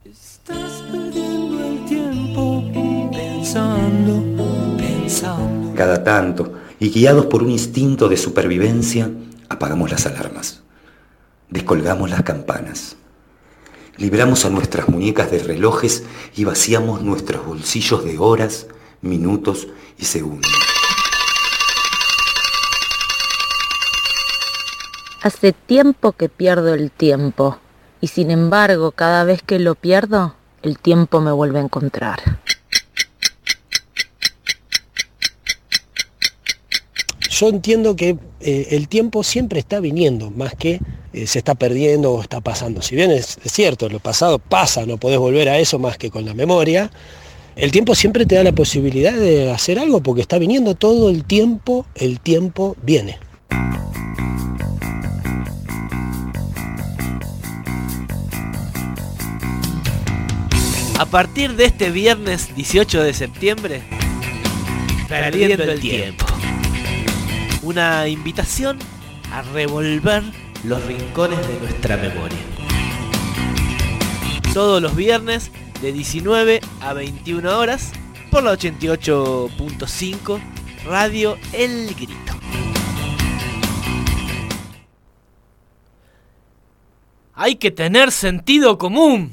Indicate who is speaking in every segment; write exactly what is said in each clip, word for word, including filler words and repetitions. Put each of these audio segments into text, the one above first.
Speaker 1: Estás perdiendo el tiempo pensando, pensando.
Speaker 2: Cada tanto, y guiados por un instinto de supervivencia, apagamos las alarmas, descolgamos las campanas, libramos a nuestras muñecas de relojes y vaciamos nuestros bolsillos de horas, minutos y segundos.
Speaker 3: Hace tiempo que pierdo el tiempo, y sin embargo, cada vez que lo pierdo, el tiempo me vuelve a encontrar.
Speaker 4: Yo entiendo que eh, el tiempo siempre está viniendo, más que eh, se está perdiendo o está pasando. Si bien es, es cierto, lo pasado pasa, no podés volver a eso más que con la memoria, el tiempo siempre te da la posibilidad de hacer algo porque está viniendo todo el tiempo, el tiempo viene.
Speaker 5: A partir de este viernes dieciocho de septiembre, Perdiendo el Tiempo. Una invitación a revolver los rincones de nuestra memoria. Todos los viernes de diecinueve a veintiuna horas por la ochenta y ocho punto cinco Radio El Grito. Hay que tener sentido común.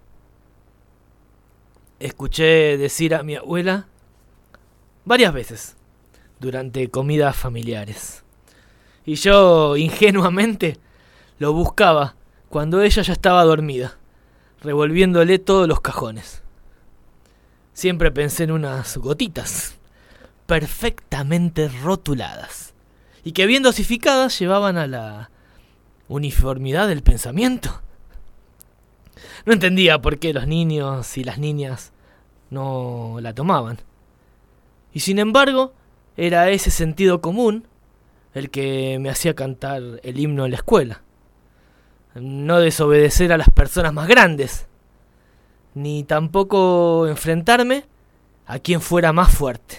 Speaker 5: Escuché decir a mi abuela varias veces durante comidas familiares. Y yo, ingenuamente, lo buscaba cuando ella ya estaba dormida, revolviéndole todos los cajones. Siempre pensé en unas gotitas, perfectamente rotuladas, y que bien dosificadas llevaban a la uniformidad del pensamiento. No entendía por qué los niños y las niñas no la tomaban. Y sin embargo, era ese sentido común el que me hacía cantar el himno en la escuela. No desobedecer a las personas más grandes, ni tampoco enfrentarme a quien fuera más fuerte.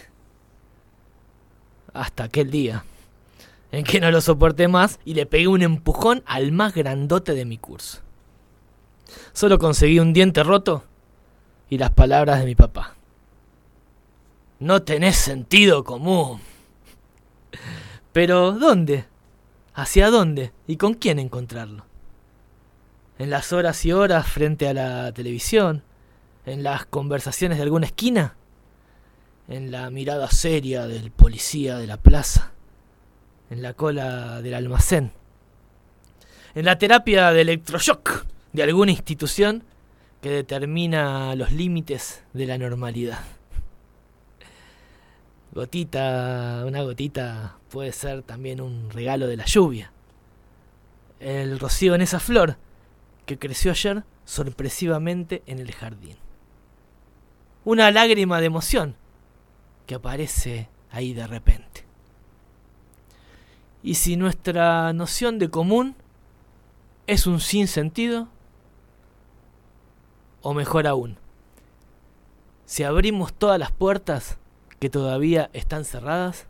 Speaker 5: Hasta aquel día en que no lo soporté más y le pegué un empujón al más grandote de mi curso. Solo conseguí un diente roto y las palabras de mi papá. No tenés sentido común. Pero ¿dónde? ¿Hacia dónde? ¿Y con quién encontrarlo? ¿En las horas y horas frente a la televisión? ¿En las conversaciones de alguna esquina? ¿En la mirada seria del policía de la plaza? ¿En la cola del almacén? ¿En la terapia de electroshock de alguna institución que determina los límites de la normalidad? Gotita, una gotita puede ser también un regalo de la lluvia. El rocío en esa flor que creció ayer sorpresivamente en el jardín. Una lágrima de emoción que aparece ahí de repente. Y si nuestra noción de común es un sinsentido, o mejor aún, si abrimos todas las puertas que todavía están cerradas,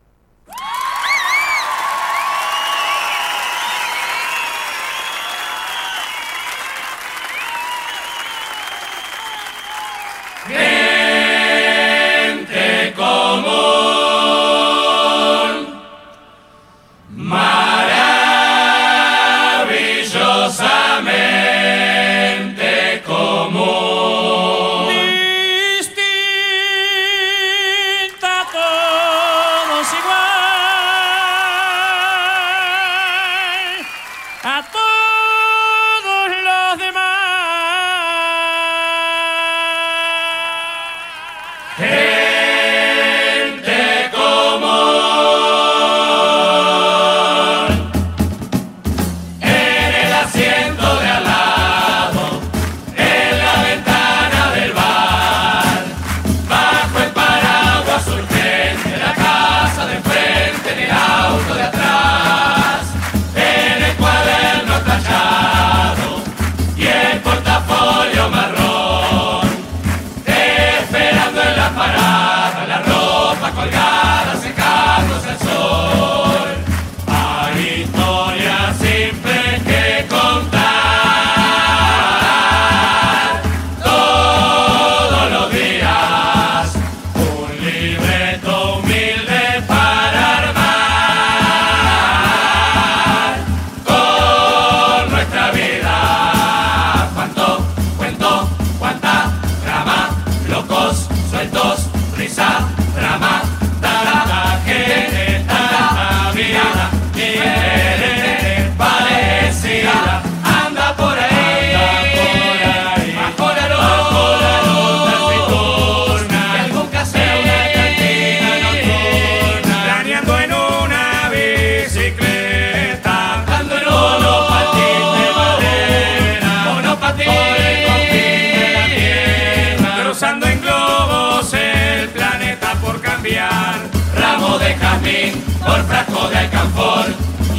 Speaker 1: gente común, maravillosamente común, distinta a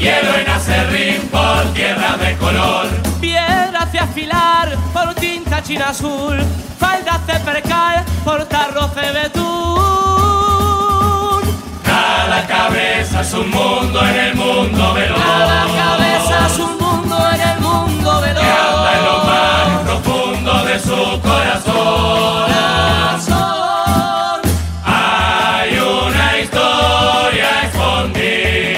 Speaker 1: hielo en acerrín por tierras de color.
Speaker 6: Piedras de afilar por tinta china azul, faldas de percal por tarros de betún.
Speaker 1: Cada cabeza es un mundo en el mundo veloz.
Speaker 6: Cada cabeza es un mundo en el mundo veloz.
Speaker 1: Que anda en lo más profundo de su corazón.
Speaker 6: Corazón.
Speaker 1: Hay una historia escondida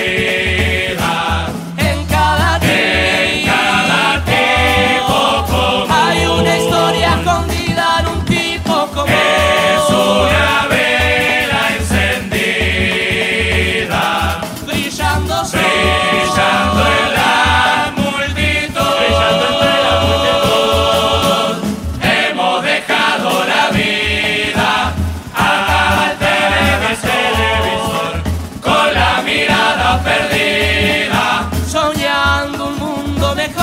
Speaker 6: En cada
Speaker 1: en cada tipo común.
Speaker 6: hay una historia escondida en un tipo común.
Speaker 1: Es una vela encendida,
Speaker 6: Brillando sol.
Speaker 1: brillando en la multitud. Brillando entre la multitud. Hemos dejado la vida al televisor, con la mirada perdida.
Speaker 6: Soñando un mundo mejor.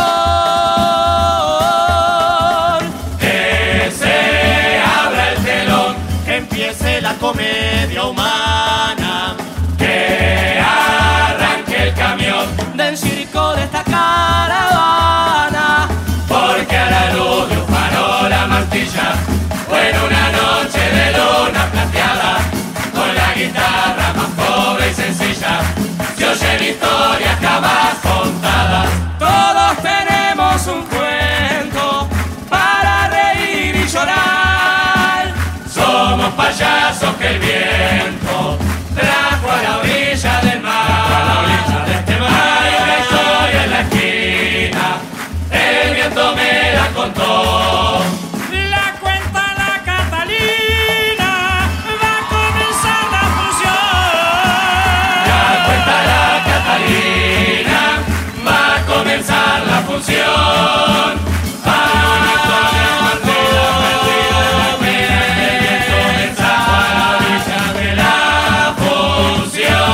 Speaker 1: Que se abra el telón,
Speaker 6: Que empiece la comedia humana
Speaker 1: que arranque el camión,
Speaker 6: del circo de esta caravana.
Speaker 1: porque a la luz de un farol la martilla, o en una noche de luna plateada, con la guitarra más pobre y sencilla, se oyen historias jamás contadas.
Speaker 6: Todos tenemos un cuento para reír y llorar.
Speaker 1: Somos payasos que el viento trajo a la orilla del mar. A la orilla de este mar. Hay una historia en la esquina, el viento me la contó.
Speaker 6: La cuenta la Catalina, va a comenzar la
Speaker 1: Ya
Speaker 6: función.
Speaker 1: cuenta la Catalina, va a comenzar la función. Hay una historia perdida, perdida en la esquina, el viento me trajo a la orilla de la función.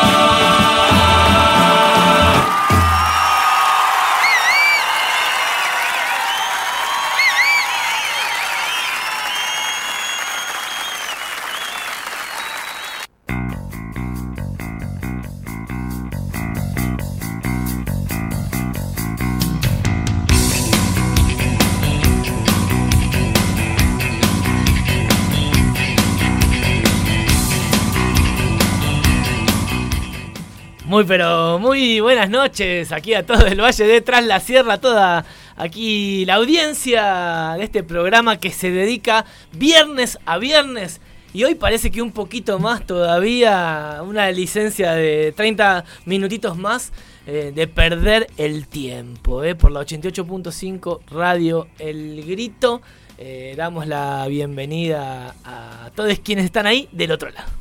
Speaker 5: Muy pero muy buenas noches aquí a todo el Valle de Tras la Sierra, toda aquí la audiencia de este programa que se dedica viernes a viernes. Y hoy parece que un poquito más todavía, una licencia de treinta minutitos más eh, de perder el tiempo. Eh, por la ochenta y ocho punto cinco Radio El Grito, eh, damos la bienvenida a todos quienes están ahí del otro lado.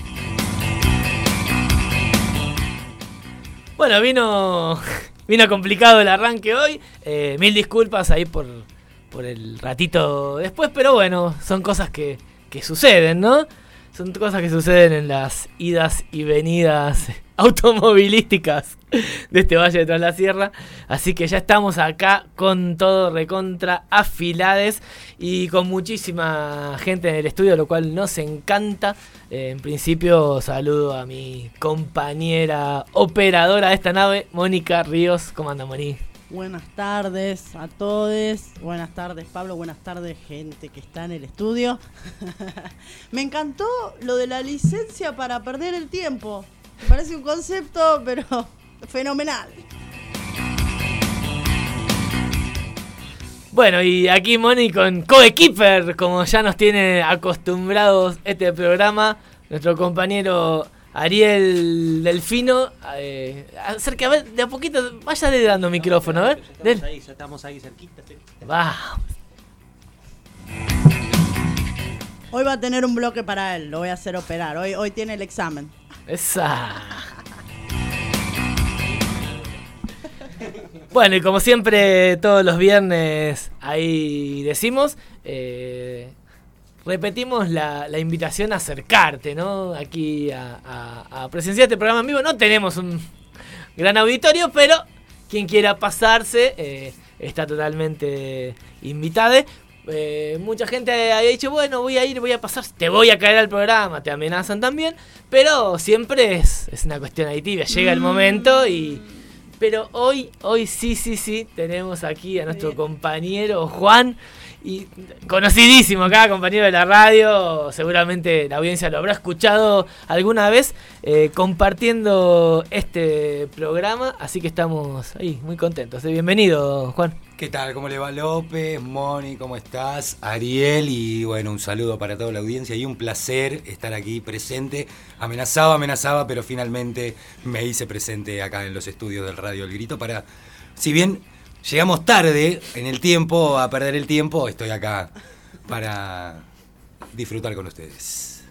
Speaker 5: Bueno, vino vino complicado el arranque hoy. Eh, mil disculpas ahí por, por el ratito después, pero bueno, son cosas que, que suceden, ¿no? Son cosas que suceden en las idas y venidas automovilísticas de este Valle de Tras la Sierra. Así que ya estamos acá con todo recontra afilades y con muchísima gente en el estudio, lo cual nos encanta. Eh, en principio saludo a mi compañera operadora de esta nave, Mónica Ríos. ¿Cómo anda, Moni?
Speaker 7: Buenas tardes a todos. Buenas tardes, Pablo. Buenas tardes, gente que está en el estudio. Me encantó lo de la licencia para perder el tiempo. Me parece un concepto, pero fenomenal.
Speaker 5: Bueno, y aquí Moni con coequiper, como ya nos tiene acostumbrados este programa, nuestro compañero Ariel Delfino. Eh, acerca, a ver, de a poquito, vaya de dando micrófono, a ver.
Speaker 8: Ya estamos ahí, ya estamos ahí cerquita.
Speaker 5: Vamos.
Speaker 7: Hoy va a tener un bloque para él, lo voy a hacer operar. Hoy, hoy tiene el examen.
Speaker 5: Esa. Bueno, y como siempre, todos los viernes ahí decimos, eh, repetimos la, la invitación a acercarte, ¿no? Aquí a, a, a presenciar este programa en vivo. No tenemos un gran auditorio, pero quien quiera pasarse eh, está totalmente invitado. Eh, mucha gente ha dicho, bueno, voy a ir, voy a pasar, te voy a caer al programa, te amenazan también, pero siempre es, es una cuestión ahí tibia, llega el momento y, pero hoy, hoy sí, sí, sí, tenemos aquí a nuestro compañero Juan, y conocidísimo acá, compañero de la radio, seguramente la audiencia lo habrá escuchado alguna vez, eh, compartiendo este programa, así que estamos ahí muy contentos. Bienvenido, Juan.
Speaker 2: ¿Qué tal? ¿Cómo le va López? Moni, ¿cómo estás? Ariel, y bueno, un saludo para toda la audiencia y un placer estar aquí presente. Amenazaba, amenazaba, pero finalmente me hice presente acá en los estudios del Radio El Grito para, si bien llegamos tarde en el tiempo, a perder el tiempo, estoy acá para disfrutar con ustedes.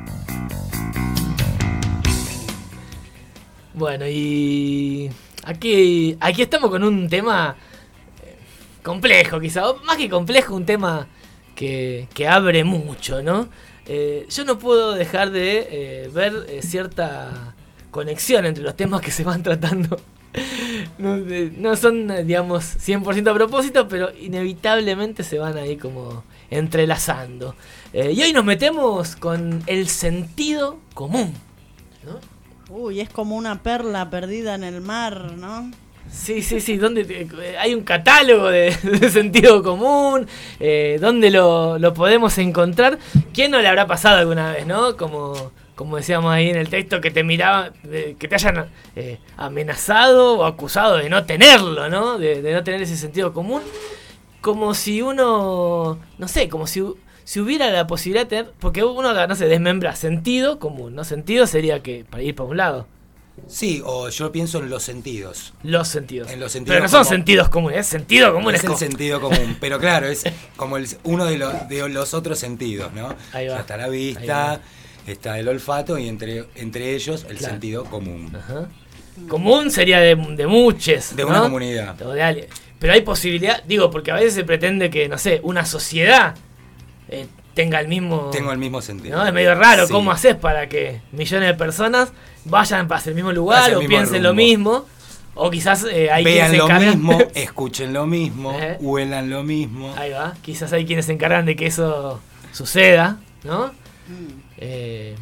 Speaker 5: Bueno, y aquí, aquí estamos con un tema complejo, quizá, o más que complejo, un tema que, que abre mucho, ¿no? Eh, yo no puedo dejar de eh, ver eh, cierta conexión entre los temas que se van tratando. No, eh, no son, eh, digamos, cien por ciento a propósito, pero inevitablemente se van ahí como entrelazando. Eh, y hoy nos metemos con el sentido común, ¿no?
Speaker 7: Uy, es como una perla perdida en el mar, ¿no?
Speaker 5: Sí, sí, sí, donde te, hay un catálogo de, de sentido común, eh, donde lo, lo podemos encontrar. ¿Quién no le habrá pasado alguna vez, no? Como, como decíamos ahí en el texto, que te miraban, de, que te hayan eh, amenazado o acusado de no tenerlo, ¿no? De, de no tener ese sentido común. Como si uno, no sé, como si, si hubiera la posibilidad de tener, porque uno, no sé, desmembra sentido común, ¿no? Sentido sería que para ir para un lado.
Speaker 2: Sí, o yo pienso en los sentidos.
Speaker 5: Los sentidos.
Speaker 2: En los sentidos
Speaker 5: pero no son
Speaker 2: como,
Speaker 5: sentidos comunes, es sentido común.
Speaker 2: Es
Speaker 5: es
Speaker 2: el
Speaker 5: como...
Speaker 2: sentido común, pero claro, es como el, uno de los, de los otros sentidos, ¿no?
Speaker 5: Ahí va.
Speaker 2: Ya está la vista, está el olfato y entre, entre ellos el claro. sentido común.
Speaker 5: Ajá. Común sería de, de muchos,
Speaker 2: de
Speaker 5: ¿no?
Speaker 2: una comunidad.
Speaker 5: De, pero hay posibilidad, digo, porque a veces se pretende que, no sé, una sociedad eh, tenga el mismo...
Speaker 2: Tengo el mismo sentido.
Speaker 5: ¿no? Es medio raro,
Speaker 2: sí.
Speaker 5: ¿Cómo haces para que millones de personas vayan hacia el mismo lugar o piensen rumbo. Lo mismo? O quizás eh, hay
Speaker 2: vean
Speaker 5: quienes se
Speaker 2: lo
Speaker 5: encargan...
Speaker 2: mismo, escuchen lo mismo, ¿Eh? huelan lo mismo.
Speaker 5: Ahí va, quizás hay quienes se encargan de que eso suceda, ¿no? Mm. Eh,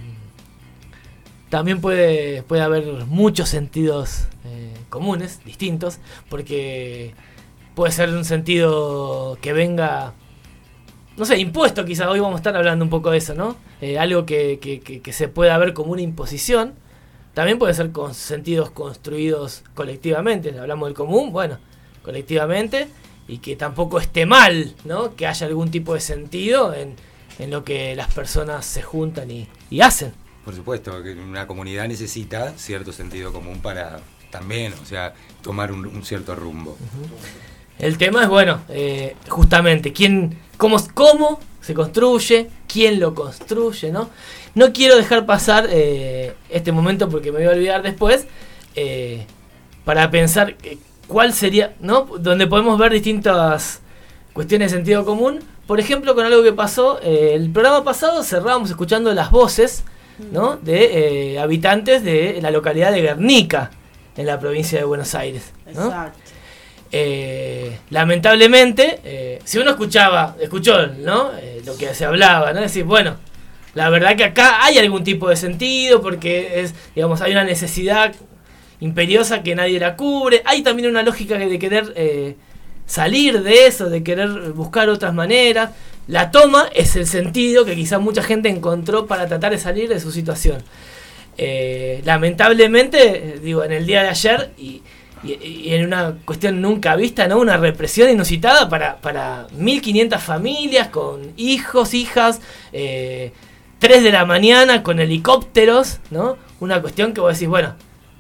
Speaker 5: también puede, puede haber muchos sentidos eh, comunes, distintos, porque puede ser un sentido que venga... No sé, impuesto quizás, hoy vamos a estar hablando un poco de eso, ¿no? Eh, algo que, que, que, que se pueda ver como una imposición. También puede ser con sentidos construidos colectivamente. Hablamos del común, bueno, colectivamente. Y que tampoco esté mal, ¿no? Que haya algún tipo de sentido en, en lo que las personas se juntan y, y hacen.
Speaker 2: Por supuesto, que una comunidad necesita cierto sentido común para también, o sea, tomar un, un cierto rumbo.
Speaker 5: Uh-huh. El tema es, bueno, eh, justamente, quién, cómo, cómo se construye, quién lo construye, ¿no? No quiero dejar pasar eh, este momento porque me voy a olvidar después, eh, para pensar eh, cuál sería, ¿no? Donde podemos ver distintas cuestiones de sentido común. Por ejemplo, con algo que pasó, eh, el programa pasado cerrábamos escuchando las voces, ¿no? De eh, habitantes de la localidad de Guernica, en la provincia de Buenos Aires, ¿no? Exacto. Eh, lamentablemente, eh, si uno escuchaba, escuchó, ¿no? Eh, lo que se hablaba, ¿no? Decir, bueno, la verdad que acá hay algún tipo de sentido, porque es, digamos, hay una necesidad imperiosa que nadie la cubre. Hay también una lógica de querer eh, salir de eso, de querer buscar otras maneras. La toma es el sentido que quizá mucha gente encontró para tratar de salir de su situación. Eh, lamentablemente, digo, en el día de ayer y Y, y en una cuestión nunca vista, ¿no? Una represión inusitada para, para mil quinientas familias con hijos, hijas, eh, tres de la mañana con helicópteros, ¿no? Una cuestión que vos decís, bueno,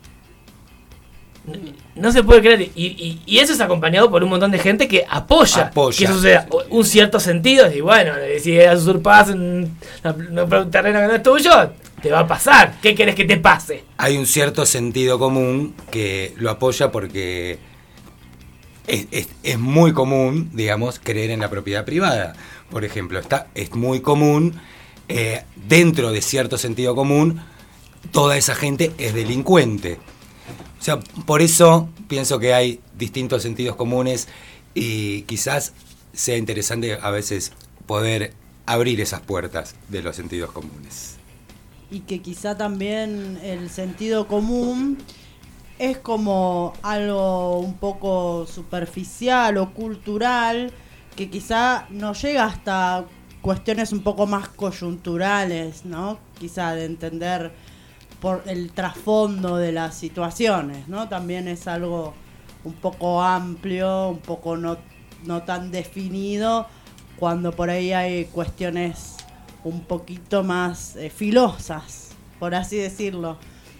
Speaker 5: no, no se puede creer. Y, y, y eso es acompañado por un montón de gente que apoya, apoya. que eso suceda. Un cierto sentido, y bueno, si usurpás un, un terreno que no es tuyo, te va a pasar. ¿Qué querés que te pase?
Speaker 2: Hay un cierto sentido común que lo apoya porque es, es, es muy común, digamos, creer en la propiedad privada. Por ejemplo, está, es muy común, eh, dentro de cierto sentido común, toda esa gente es delincuente. O sea, por eso pienso que hay distintos sentidos comunes y quizás sea interesante a veces poder abrir esas puertas de los sentidos comunes.
Speaker 7: Y que quizá también el sentido común es como algo un poco superficial o cultural que quizá no llega hasta cuestiones un poco más coyunturales, ¿no? Quizá de entender por el trasfondo de las situaciones, ¿no? También es algo un poco amplio, un poco no, no tan definido, cuando por ahí hay cuestiones un poquito más eh, filosas, por así decirlo.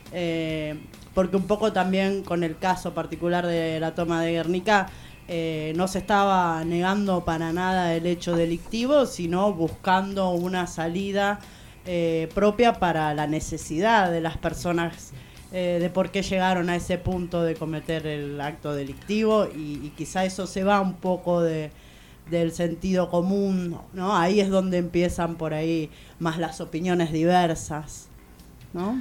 Speaker 7: Eh, porque un poco también con el caso particular de la toma de Guernica, eh, no se estaba negando para nada el hecho delictivo, sino buscando una salida eh, propia para la necesidad de las personas, eh, de por qué llegaron a ese punto de cometer el acto delictivo, y, y quizá eso se va un poco de del sentido común, ¿no? Ahí es donde empiezan por ahí más las opiniones diversas, ¿no?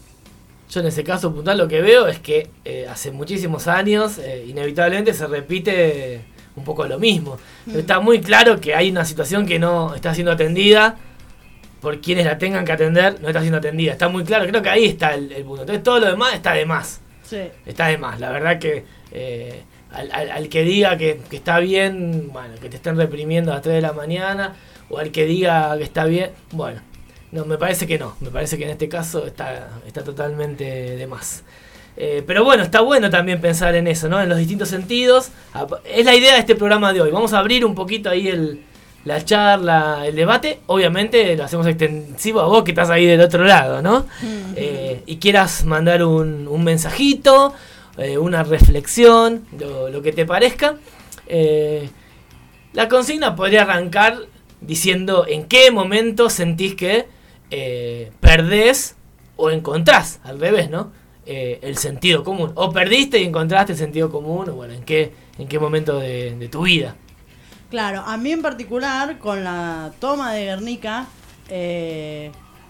Speaker 5: Yo en ese caso puntual lo que veo es que eh, hace muchísimos años eh, inevitablemente se repite un poco lo mismo. Mm. Está muy claro que hay una situación que no está siendo atendida por quienes la tengan que atender, no está siendo atendida. Está muy claro, creo que ahí está el, el punto. Entonces todo lo demás está de más.
Speaker 7: Sí. Está
Speaker 5: de más. La verdad que eh, al, al, al que diga que, que está bien, bueno, que te estén reprimiendo a las tres de la mañana, o al que diga que está bien, bueno, no, me parece que no. Me parece que en este caso está, está totalmente de más. Eh, pero bueno, está bueno también pensar en eso, ¿no? En los distintos sentidos. Es la idea de este programa de hoy. Vamos a abrir un poquito ahí el, la charla, el debate. Obviamente lo hacemos extensivo a vos que estás ahí del otro lado, ¿no? Eh, y quieras mandar un, un mensajito, eh, una reflexión, lo, lo que te parezca. Eh, la consigna podría arrancar diciendo en qué momento sentís que eh, perdés o encontrás, al revés, ¿no? Eh, el sentido común. O perdiste y encontraste el sentido común, o bueno, en qué, en qué momento de, de tu vida.
Speaker 7: Claro, a mí en particular, con la toma de Guernica, eh,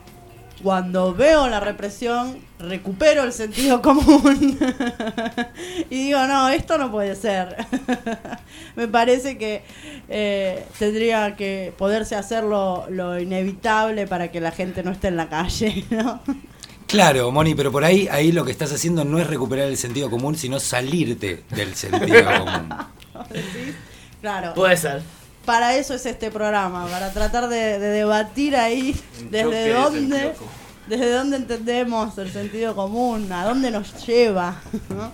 Speaker 7: cuando veo la represión, recupero el sentido común. Y digo, no, esto no puede ser. Me parece que eh, tendría que poderse hacer lo, lo inevitable para que la gente no esté en la calle, ¿no?
Speaker 2: Claro, Moni, pero por ahí, ahí lo que estás haciendo no es recuperar el sentido común, sino salirte del sentido común.
Speaker 7: ¿Sí? Claro.
Speaker 5: Puede ser.
Speaker 7: Para eso es este programa, para tratar de, de debatir ahí desde dónde, desde dónde entendemos el sentido común, a dónde nos lleva, ¿no?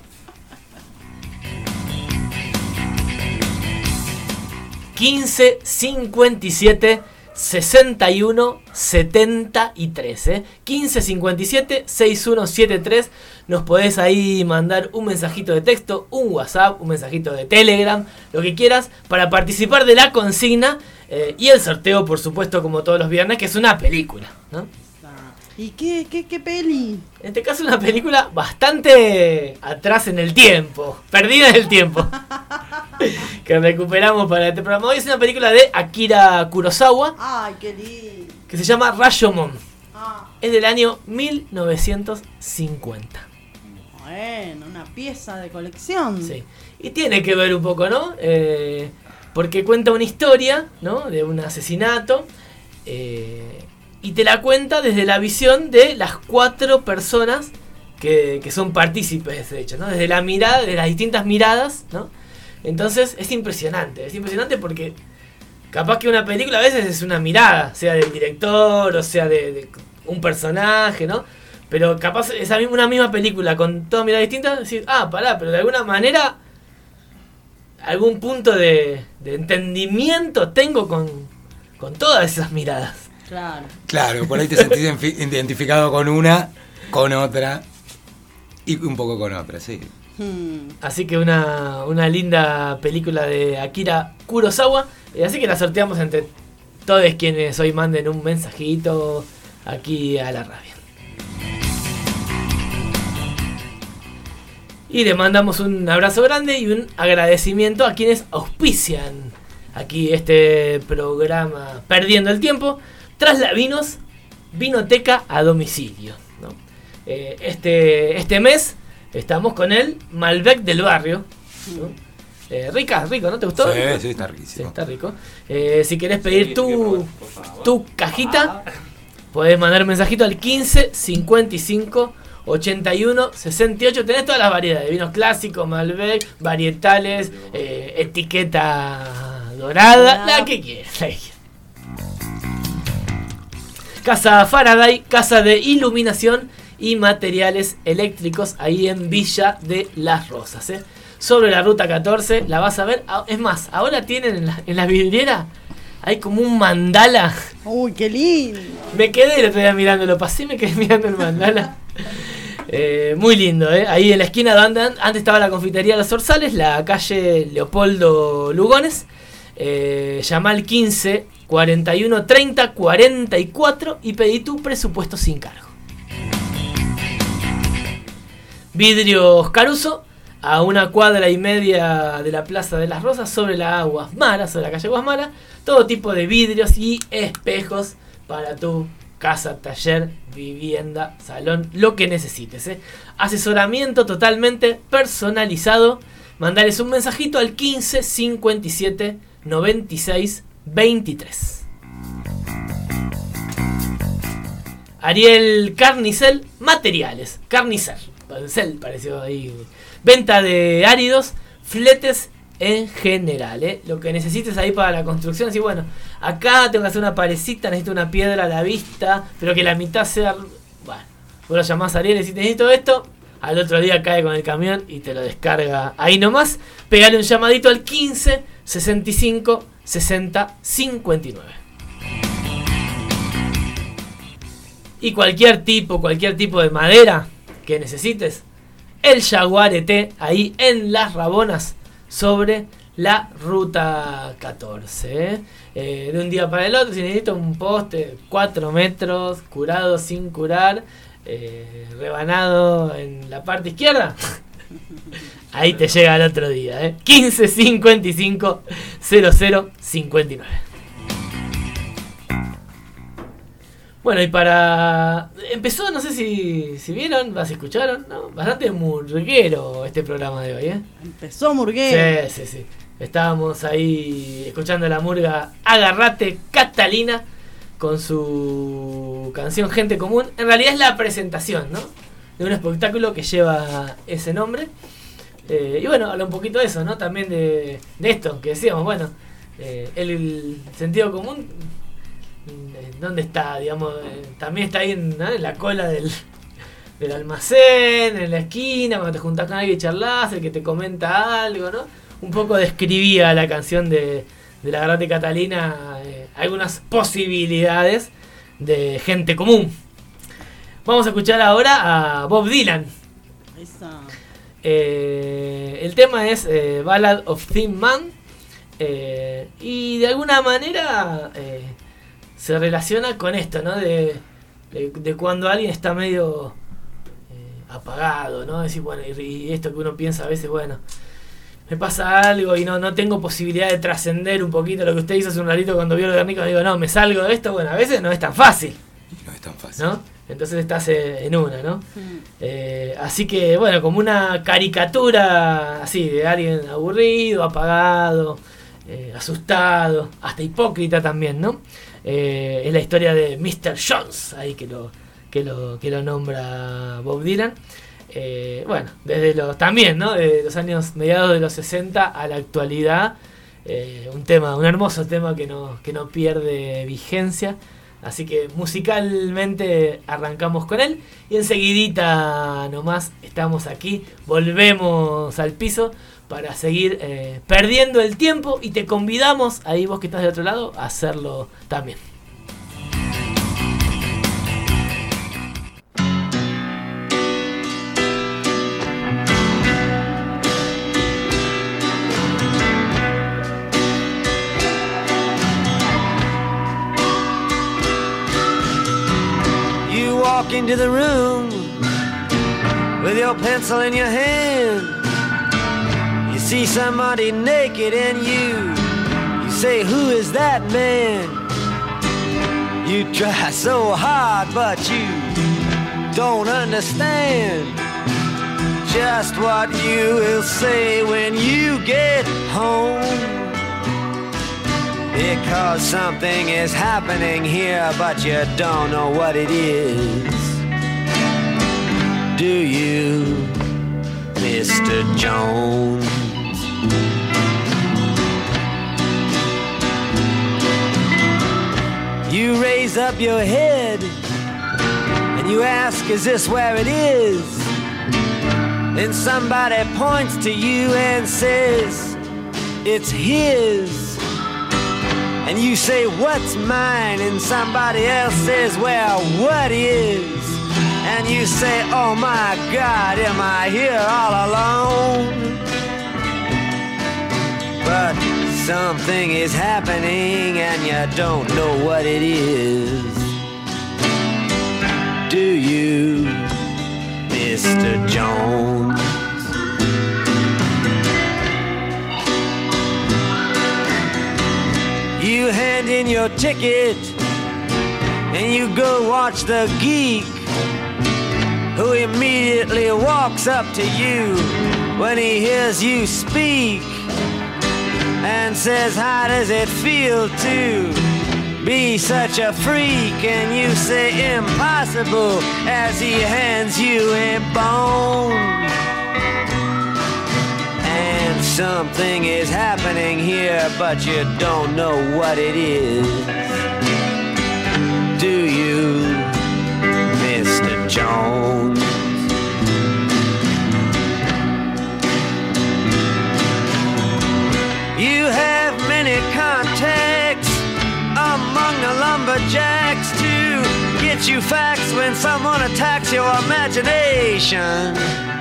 Speaker 5: quince cincuenta y siete sesenta y uno setenta y tres, ¿eh? quince cincuenta y siete sesenta y uno setenta y tres. Nos podés ahí mandar un mensajito de texto, un WhatsApp, un mensajito de Telegram, lo que quieras, para participar de la consigna eh, y el sorteo, por supuesto, como todos los viernes, que es una película, ¿no?
Speaker 7: ¿Y qué, qué, qué peli?
Speaker 5: En este caso una película bastante atrás en el tiempo, perdida en el tiempo, que recuperamos para este programa. Hoy es una película de Akira Kurosawa.
Speaker 7: Ay, qué lindo.
Speaker 5: Que se llama Rashomon.
Speaker 7: Ah.
Speaker 5: Es del año mil novecientos cincuenta.
Speaker 7: Bueno, una pieza de colección.
Speaker 5: Sí. Y tiene que ver un poco, ¿no? Eh, porque cuenta una historia, ¿no? De un asesinato. Eh, y te la cuenta desde la visión de las cuatro personas que, que son partícipes de ese hecho, ¿no? Desde la mirada, de las distintas miradas, ¿no? Entonces es impresionante. Es impresionante porque capaz que una película a veces es una mirada, sea del director o sea de, de un personaje, ¿no? Pero capaz esa misma, una misma película con todas miradas distintas, decir, ah, pará, pero de alguna manera algún punto de, de entendimiento tengo con, con todas esas miradas.
Speaker 7: Claro.
Speaker 2: Claro, por ahí te sentís identificado con una, con otra y un poco con otra, sí.
Speaker 7: Hmm.
Speaker 5: Así que una, una linda película de Akira Kurosawa. Eh, así que la sorteamos entre todos quienes hoy manden un mensajito aquí a la radio. Y le mandamos un abrazo grande y un agradecimiento a quienes auspician aquí este programa Perdiendo el Tiempo. Traslavinos, vinoteca a domicilio, ¿no? Eh, este, este mes estamos con el Malbec del barrio, ¿no? Eh, rica, rico, ¿no? ¿Te gustó?
Speaker 2: Sí, sí, está riquísimo.
Speaker 5: Sí, está rico. Eh, si querés pedir sí, tu, tu cajita, podés mandar un mensajito al quince cincuenta y cinco ochenta y uno sesenta y ocho. Tenés todas las variedades, vinos clásicos, Malbec, varietales, eh, etiqueta dorada, la que quieras, la que quieras. Casa Faraday, casa de iluminación y materiales eléctricos, ahí en Villa de Las Rosas, ¿eh? Sobre la ruta catorce, la vas a ver. Es más, ahora tienen en la, en la vidriera, hay como un mandala.
Speaker 7: Uy, qué lindo.
Speaker 5: Me quedé el otro día mirándolo, pasé y me quedé mirando el mandala. eh, muy lindo, ¿eh? Ahí en la esquina donde antes estaba la confitería Los Orzales, la calle Leopoldo Lugones. Eh, llama al quince cuarenta y uno treinta cuarenta y cuatro y pedí tu presupuesto sin cargo. Vidrios Caruso, a una cuadra y media de la Plaza de las Rosas, sobre la Guasmara, sobre la calle Guasmara. Todo tipo de vidrios y espejos para tu casa, taller, vivienda, salón, lo que necesites, ¿eh? Asesoramiento totalmente personalizado. Mandales un mensajito al quince cincuenta y siete noventa y seis veintitrés. Ariel Carnicel, materiales, carnicel, Cel pareció ahí. Venta de áridos, fletes en general, ¿eh? Lo que necesites ahí para la construcción. Así, bueno, acá tengo que hacer una parecita, necesito una piedra a la vista, pero que la mitad sea... Bueno, vos lo llamás a Ariel y decís, necesito esto. Al otro día cae con el camión y te lo descarga ahí nomás. Pegale un llamadito al quince sesenta y cinco sesenta cincuenta y nueve. Y cualquier tipo, cualquier tipo de madera que necesites, el Jaguarete, ahí en Las Rabonas, sobre la ruta catorce, ¿eh? Eh, de un día para el otro, si necesito un poste cuatro metros, curado sin curar, eh, rebanado en la parte izquierda, ahí te llega el otro día, ¿eh? quince cincuenta y cinco cero cero cincuenta y nueve. Bueno, y para... Empezó, no sé si, si vieron, si escucharon, ¿no? Bastante murguero este programa de hoy, ¿eh?
Speaker 7: Empezó murguero.
Speaker 5: Sí, sí, sí. Estábamos ahí escuchando la murga Agarrate Catalina con su canción Gente Común. En realidad es la presentación, ¿no? De un espectáculo que lleva ese nombre. Eh, y bueno, habla un poquito de eso, ¿no? También de, de esto que decíamos, bueno, eh, el, el sentido común... ¿Dónde está? Digamos, eh, también está ahí en, ¿no? en la cola del, del almacén, en la esquina, cuando te juntás con alguien y charlas, el que te comenta algo, ¿no? Un poco describía la canción de, de la Agarrate Catalina eh, algunas posibilidades de gente común. Vamos a escuchar ahora a Bob Dylan. Eh, el tema es eh, Ballad of Thin Man, eh, y de alguna manera... Eh, se relaciona con esto, ¿no? De, de, de cuando alguien está medio eh, apagado, ¿no? Decir, bueno, y, y esto que uno piensa a veces, bueno, me pasa algo y no, no tengo posibilidad de trascender un poquito lo que usted hizo hace un ratito cuando vio el Guernica. Digo, no, me salgo de esto. Bueno, a veces no es tan fácil.
Speaker 2: No es tan fácil.
Speaker 5: ¿No? Entonces estás en una, ¿no? Mm. Eh, así que, bueno, como una caricatura así de alguien aburrido, apagado, eh, asustado, hasta hipócrita también, ¿no? Eh, es la historia de mister Jones, ahí que lo, que lo, que lo nombra Bob Dylan. Eh, bueno, desde los también, ¿no? De los años mediados de los sesenta a la actualidad, eh, un tema, un hermoso tema que no, que no pierde vigencia. Así que musicalmente arrancamos con él y enseguidita nomás estamos aquí, volvemos al piso para seguir eh, perdiendo el tiempo y te convidamos, ahí vos que estás de otro lado, a hacerlo también.
Speaker 9: You walk into the room with your pencil in your hand. See somebody naked and you You say, who is that man? You try so hard but you don't understand just what you will say when you get home, because something is happening here but you don't know what it is. Do you, Mister Jones? You raise up your head and you ask, is this where it is? Then somebody points to you and says, it's his. And you say, what's mine? And somebody else says, well, what is? And you say, oh my God, am I here all alone? But something is happening and you don't know what it is. Do you, Mister Jones? You hand in your ticket and you go watch the geek, who immediately walks up to you when he hears you speak and says, how does it feel to be such a freak? And you say, impossible, as he hands you a bone. And something is happening here, but you don't know what it is. Do you, Mister Jones? You have many contacts among the lumberjacks to get you facts when someone attacks your imagination.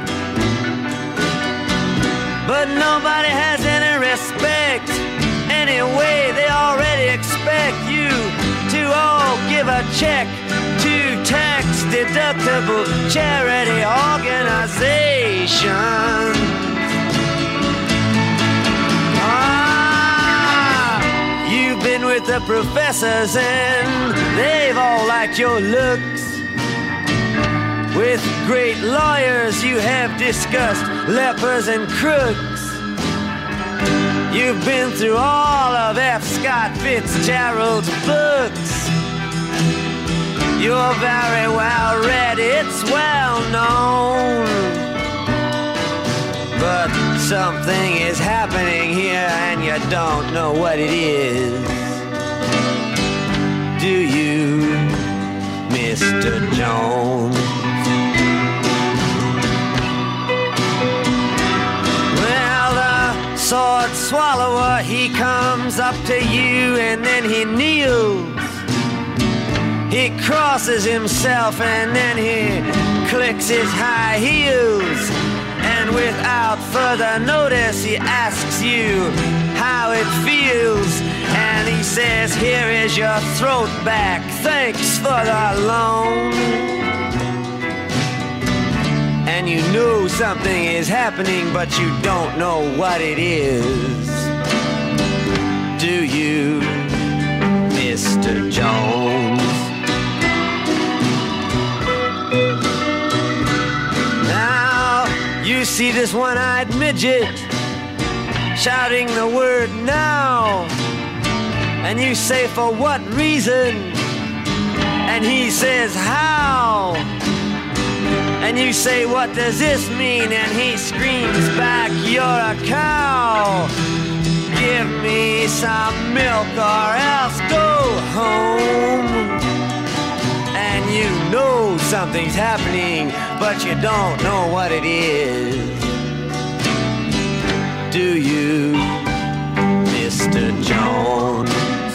Speaker 9: But nobody has any respect. Anyway, they already expect you to all give a check to tax-deductible charity organizations. Ah, you've been with the professors and they've all liked your looks. With great lawyers you have discussed lepers and crooks. You've been through all of F. Scott Fitzgerald's books. You're very well read, it's well known. But something is happening here and you don't know what it is. Do you, Mister Jones? Sword swallower, he comes up to you and then he kneels. He crosses himself and then he clicks his high heels. And without further notice he asks you how it feels. And he says, here is your throat back, thanks for the loan. And you know something is happening, but you don't know what it is. Do you, Mister Jones? Now, you see this one-eyed midget shouting the word now. And you say, for what reason? And he says, how? And you say, what does this mean? And he screams back, you're a cow. Give me some milk or else go home. And you know something's happening, but you don't know what it is. Do you, Mister Jones?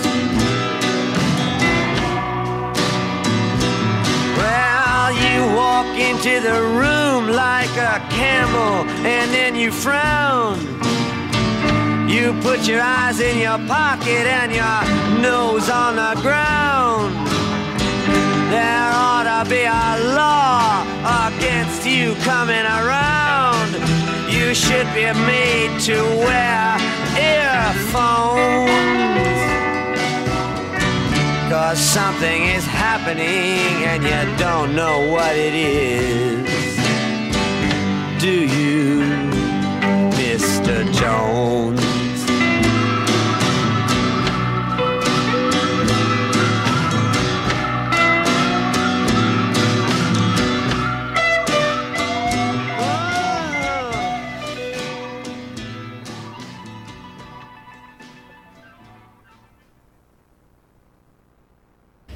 Speaker 9: You walk into the room like a camel and then you frown. You put your eyes in your pocket and your nose on the ground. There ought to be a law against you coming around. You should be made to wear earphones. Cause something is happening and you don't know what it is. Do you, Mister Jones?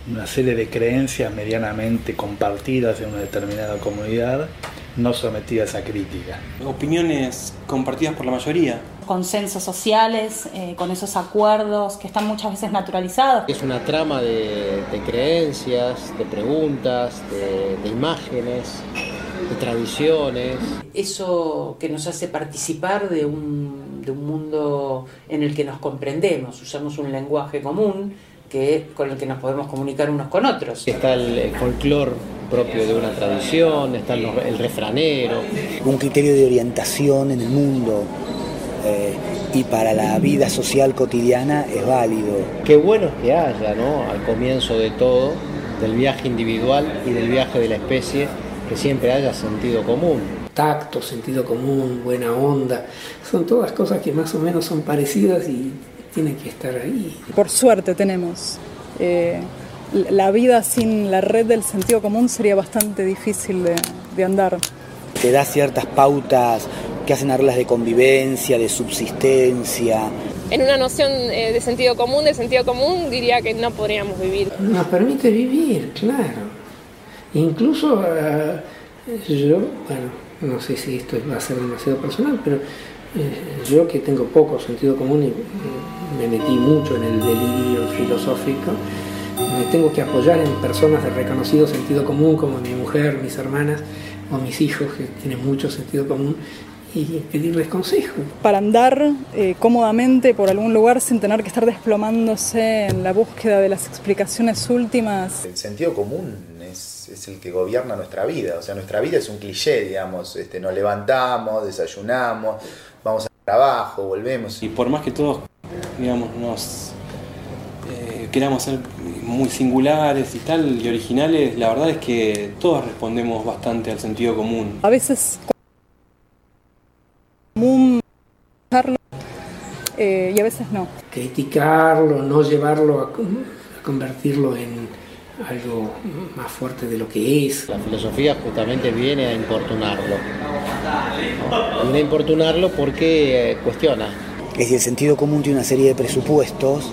Speaker 10: una serie de creencias medianamente compartidas en una determinada comunidad, no sometidas a crítica.
Speaker 8: Opiniones compartidas por la mayoría.
Speaker 11: Consensos sociales, eh, con esos acuerdos que están muchas veces naturalizados.
Speaker 12: Es una trama de, de creencias, de preguntas, de, de imágenes, de tradiciones.
Speaker 13: Eso que nos hace participar de un, de un mundo en el que nos comprendemos, usamos un lenguaje común que, con el que nos podemos comunicar unos con otros.
Speaker 12: Está el, el folclore propio de una tradición, está el, el refranero.
Speaker 14: Un criterio de orientación en el mundo eh, y para la vida social cotidiana es válido.
Speaker 12: Qué bueno es que haya, ¿no?, al comienzo de todo, del viaje individual y del viaje de la especie, que siempre haya sentido común.
Speaker 15: Tacto, sentido común, buena onda, son todas cosas que más o menos son parecidas y tienen que estar ahí.
Speaker 16: Por suerte tenemos. Eh, la vida sin la red del sentido común sería bastante difícil de, de andar.
Speaker 14: Te da ciertas pautas que hacen reglas de convivencia, de subsistencia.
Speaker 17: En una noción eh, de sentido común, de sentido común, diría que no podríamos vivir.
Speaker 15: Nos permite vivir, claro. Incluso uh, yo, bueno, no sé si esto va a ser demasiado personal, pero eh, yo que tengo poco sentido común y eh, me metí mucho en el delirio filosófico, me tengo que apoyar en personas de reconocido sentido común como mi mujer, mis hermanas o mis hijos que tienen mucho sentido común y pedirles consejo.
Speaker 16: Para andar eh, cómodamente por algún lugar sin tener que estar desplomándose en la búsqueda de las explicaciones últimas.
Speaker 18: El sentido común es, es el que gobierna nuestra vida, o sea, nuestra vida es un cliché, digamos, este, nos levantamos, desayunamos, vamos al trabajo, volvemos.
Speaker 8: Y por más que todos, digamos, nos eh, queramos ser muy singulares y tal, y originales, la verdad es que todos respondemos bastante al sentido común.
Speaker 16: A veces común eh, y a veces no.
Speaker 15: Criticarlo, no llevarlo a, a convertirlo en algo más fuerte de lo que es.
Speaker 12: La filosofía justamente viene a importunarlo. ¿No? Viene a importunarlo porque eh, cuestiona.
Speaker 14: Es decir, el sentido común tiene una serie de presupuestos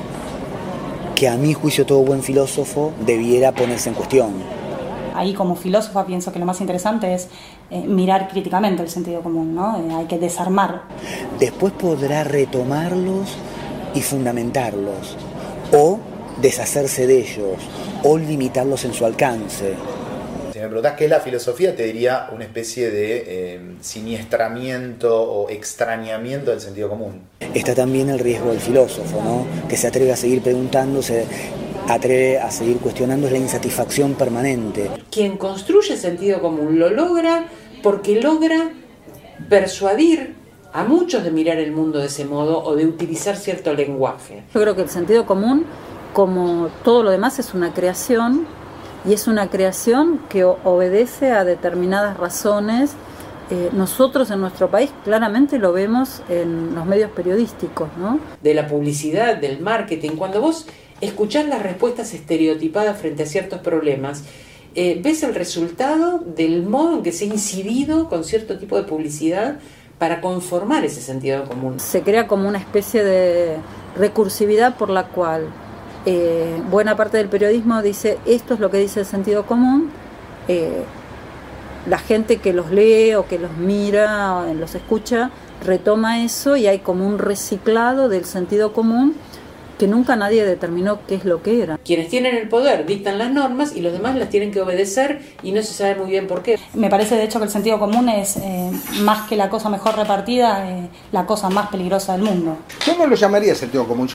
Speaker 14: que a mi juicio todo buen filósofo debiera ponerse en cuestión.
Speaker 11: Ahí como filósofa pienso que lo más interesante es eh, mirar críticamente el sentido común, ¿no? Eh, hay que desarmar.
Speaker 14: Después podrá retomarlos y fundamentarlos, o deshacerse de ellos, o limitarlos en su alcance.
Speaker 18: Si me preguntás qué es la filosofía, te diría una especie de eh, siniestramiento o extrañamiento del sentido común.
Speaker 14: Está también el riesgo del filósofo, ¿no?, que se atreve a seguir preguntándose, atreve a seguir cuestionando, es la insatisfacción permanente.
Speaker 13: Quien construye sentido común lo logra porque logra persuadir a muchos de mirar el mundo de ese modo o de utilizar cierto lenguaje.
Speaker 19: Yo creo que el sentido común, como todo lo demás, es una creación, y es una creación que obedece a determinadas razones. Eh, nosotros en nuestro país claramente lo vemos en los medios periodísticos, ¿no?
Speaker 13: De la publicidad, del marketing, cuando vos escuchás las respuestas estereotipadas frente a ciertos problemas, eh, ves el resultado del modo en que se ha incidido con cierto tipo de publicidad para conformar ese sentido común.
Speaker 19: Se crea como una especie de recursividad por la cual eh, buena parte del periodismo dice esto es lo que dice el sentido común, eh, la gente que los lee o que los mira, los escucha, retoma eso y hay como un reciclado del sentido común que nunca nadie determinó qué es lo que era.
Speaker 13: Quienes tienen el poder dictan las normas y los demás las tienen que obedecer y no se sabe muy bien por qué.
Speaker 11: Me parece de hecho que el sentido común es, eh, más que la cosa mejor repartida, eh, la cosa más peligrosa del mundo.
Speaker 20: Yo no lo llamaría sentido común.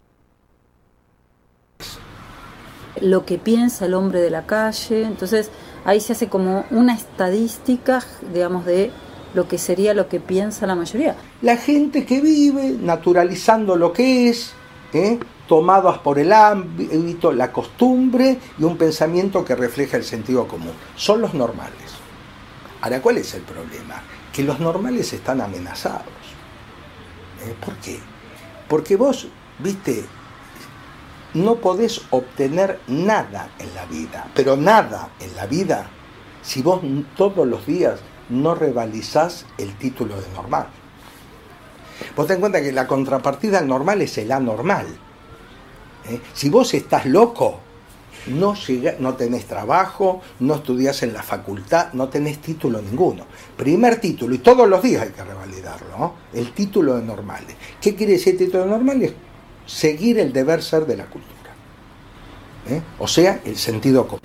Speaker 19: Lo que piensa el hombre de la calle, entonces ahí se hace como una estadística, digamos, de lo que sería lo que piensa la mayoría.
Speaker 20: La gente que vive naturalizando lo que es, ¿eh? tomadas por el ámbito, la costumbre y un pensamiento que refleja el sentido común. Son los normales. Ahora, ¿cuál es el problema? Que los normales están amenazados. ¿Eh? ¿Por qué? Porque vos, viste, no podés obtener nada en la vida, pero nada en la vida, si vos todos los días no rivalizás el título de normal. Vos ten en cuenta que la contrapartida al normal es el anormal. ¿Eh? Si vos estás loco, no, llega, no tenés trabajo, no estudiás en la facultad, no tenés título ninguno. Primer título, y todos los días hay que revalidarlo, ¿no? El título de normales. ¿Qué quiere decir título de normales? Seguir el deber ser de la cultura, ¿eh? O sea, el sentido común.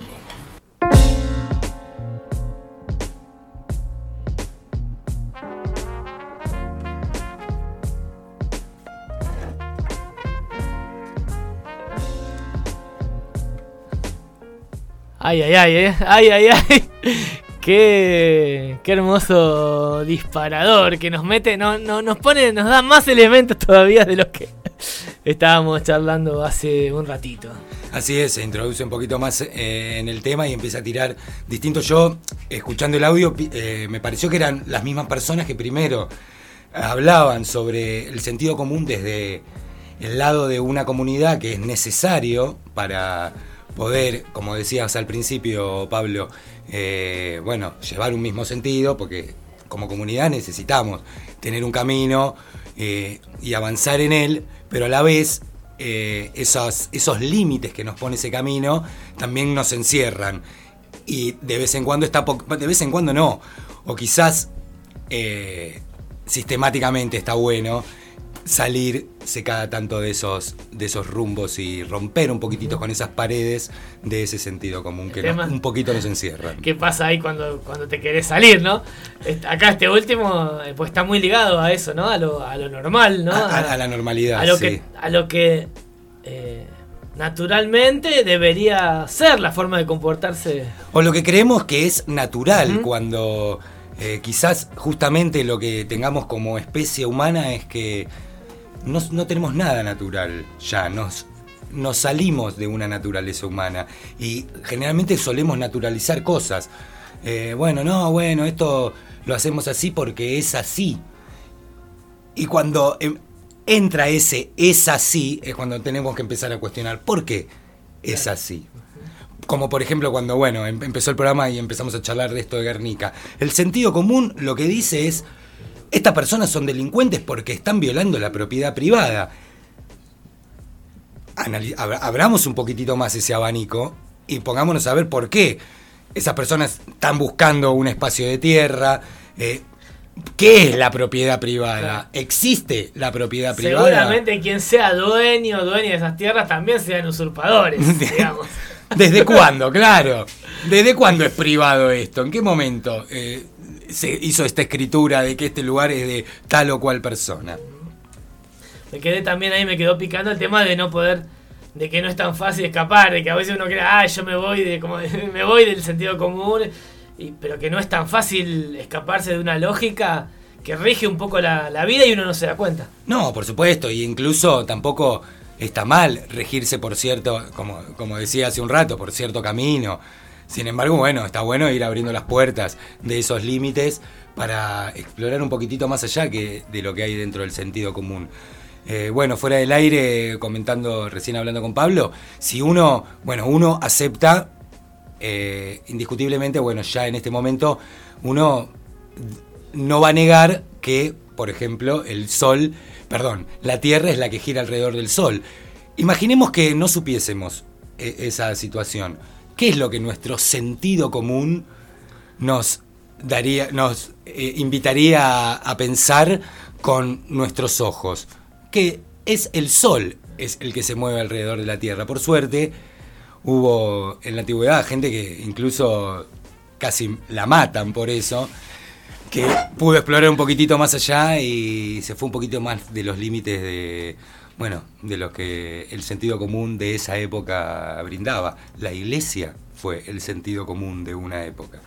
Speaker 5: Ay, ay, ay, eh. Ay, ay, ay. Qué, qué hermoso disparador que nos mete, no, no, nos pone, nos da más elementos todavía de los que estábamos charlando hace un ratito.
Speaker 2: Así es, se introduce un poquito más eh, en el tema y empieza a tirar distinto. Yo, escuchando el audio, eh, me pareció que eran las mismas personas que primero hablaban sobre el sentido común desde el lado de una comunidad que es necesario para poder, como decías al principio, Pablo, eh, bueno, llevar un mismo sentido, porque como comunidad necesitamos tener un camino eh, y avanzar en él, pero a la vez eh, esos, esos límites que nos pone ese camino también nos encierran, y de vez en cuando está po- de vez en cuando no, o quizás eh, sistemáticamente está bueno salirse cada tanto de esos, de esos rumbos y romper un poquitito con esas paredes de ese sentido común que nos, un poquito nos encierran.
Speaker 5: ¿Qué pasa ahí cuando, cuando te querés salir, no? Acá este último pues está muy ligado a eso, ¿no? A lo, a lo normal, ¿no?
Speaker 2: A, a, a la normalidad,
Speaker 5: a lo
Speaker 2: sí.
Speaker 5: Que, a lo que eh, naturalmente debería ser la forma de comportarse.
Speaker 2: O lo que creemos que es natural, uh-huh. cuando eh, quizás justamente lo que tengamos como especie humana es que No, no tenemos nada natural ya, nos, nos salimos de una naturaleza humana y generalmente solemos naturalizar cosas. Eh, bueno, no, bueno, esto lo hacemos así porque es así. Y cuando eh, entra ese es así, es cuando tenemos que empezar a cuestionar por qué es así. Como por ejemplo cuando, bueno, em- empezó el programa y empezamos a charlar de esto de Guernica. El sentido común lo que dice es: estas personas son delincuentes porque están violando la propiedad privada. Anali- ab- abramos un poquitito más ese abanico y pongámonos a ver por qué esas personas están buscando un espacio de tierra. Eh, ¿Qué es la propiedad privada? ¿Existe la propiedad privada?
Speaker 5: Seguramente quien sea dueño o dueña de esas tierras también sean usurpadores, digamos.
Speaker 2: ¿Desde cuándo? Claro. ¿Desde cuándo es privado esto? ¿En qué momento eh, se hizo esta escritura de que este lugar es de tal o cual persona?
Speaker 5: Me quedé también ahí, me quedó picando el tema de no poder, de que no es tan fácil escapar, de que a veces uno cree, ah, yo me voy de como me voy del sentido común, y, pero que no es tan fácil escaparse de una lógica que rige un poco la, la vida y uno no se da cuenta.
Speaker 2: No, por supuesto, y incluso tampoco está mal regirse por cierto, como, como decía hace un rato, por cierto camino. Sin embargo, bueno, está bueno ir abriendo las puertas de esos límites para explorar un poquitito más allá que de lo que hay dentro del sentido común. Eh, bueno, fuera del aire, comentando, recién hablando con Pablo, si uno, bueno, uno acepta, eh, indiscutiblemente, bueno, ya en este momento, uno no va a negar que, por ejemplo, el Sol, perdón, la Tierra es la que gira alrededor del Sol. Imaginemos que no supiésemos eh, esa situación. ¿Qué es lo que nuestro sentido común nos daría, nos eh, invitaría a, a pensar con nuestros ojos? Que es el Sol, es el que se mueve alrededor de la Tierra. Por suerte, hubo en la antigüedad gente que incluso casi la matan por eso, que pudo explorar un poquitito más allá y se fue un poquito más de los límites de, bueno, de lo que el sentido común de esa época brindaba. La Iglesia fue el sentido común de una época.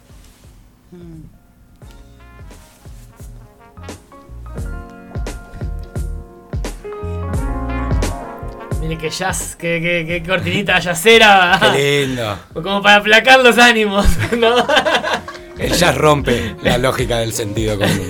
Speaker 5: Mire que jazz, que, que, que cortinita yacera.
Speaker 2: Qué lindo.
Speaker 5: Como para aplacar los ánimos, ¿no?
Speaker 2: El jazz rompe la lógica del sentido común.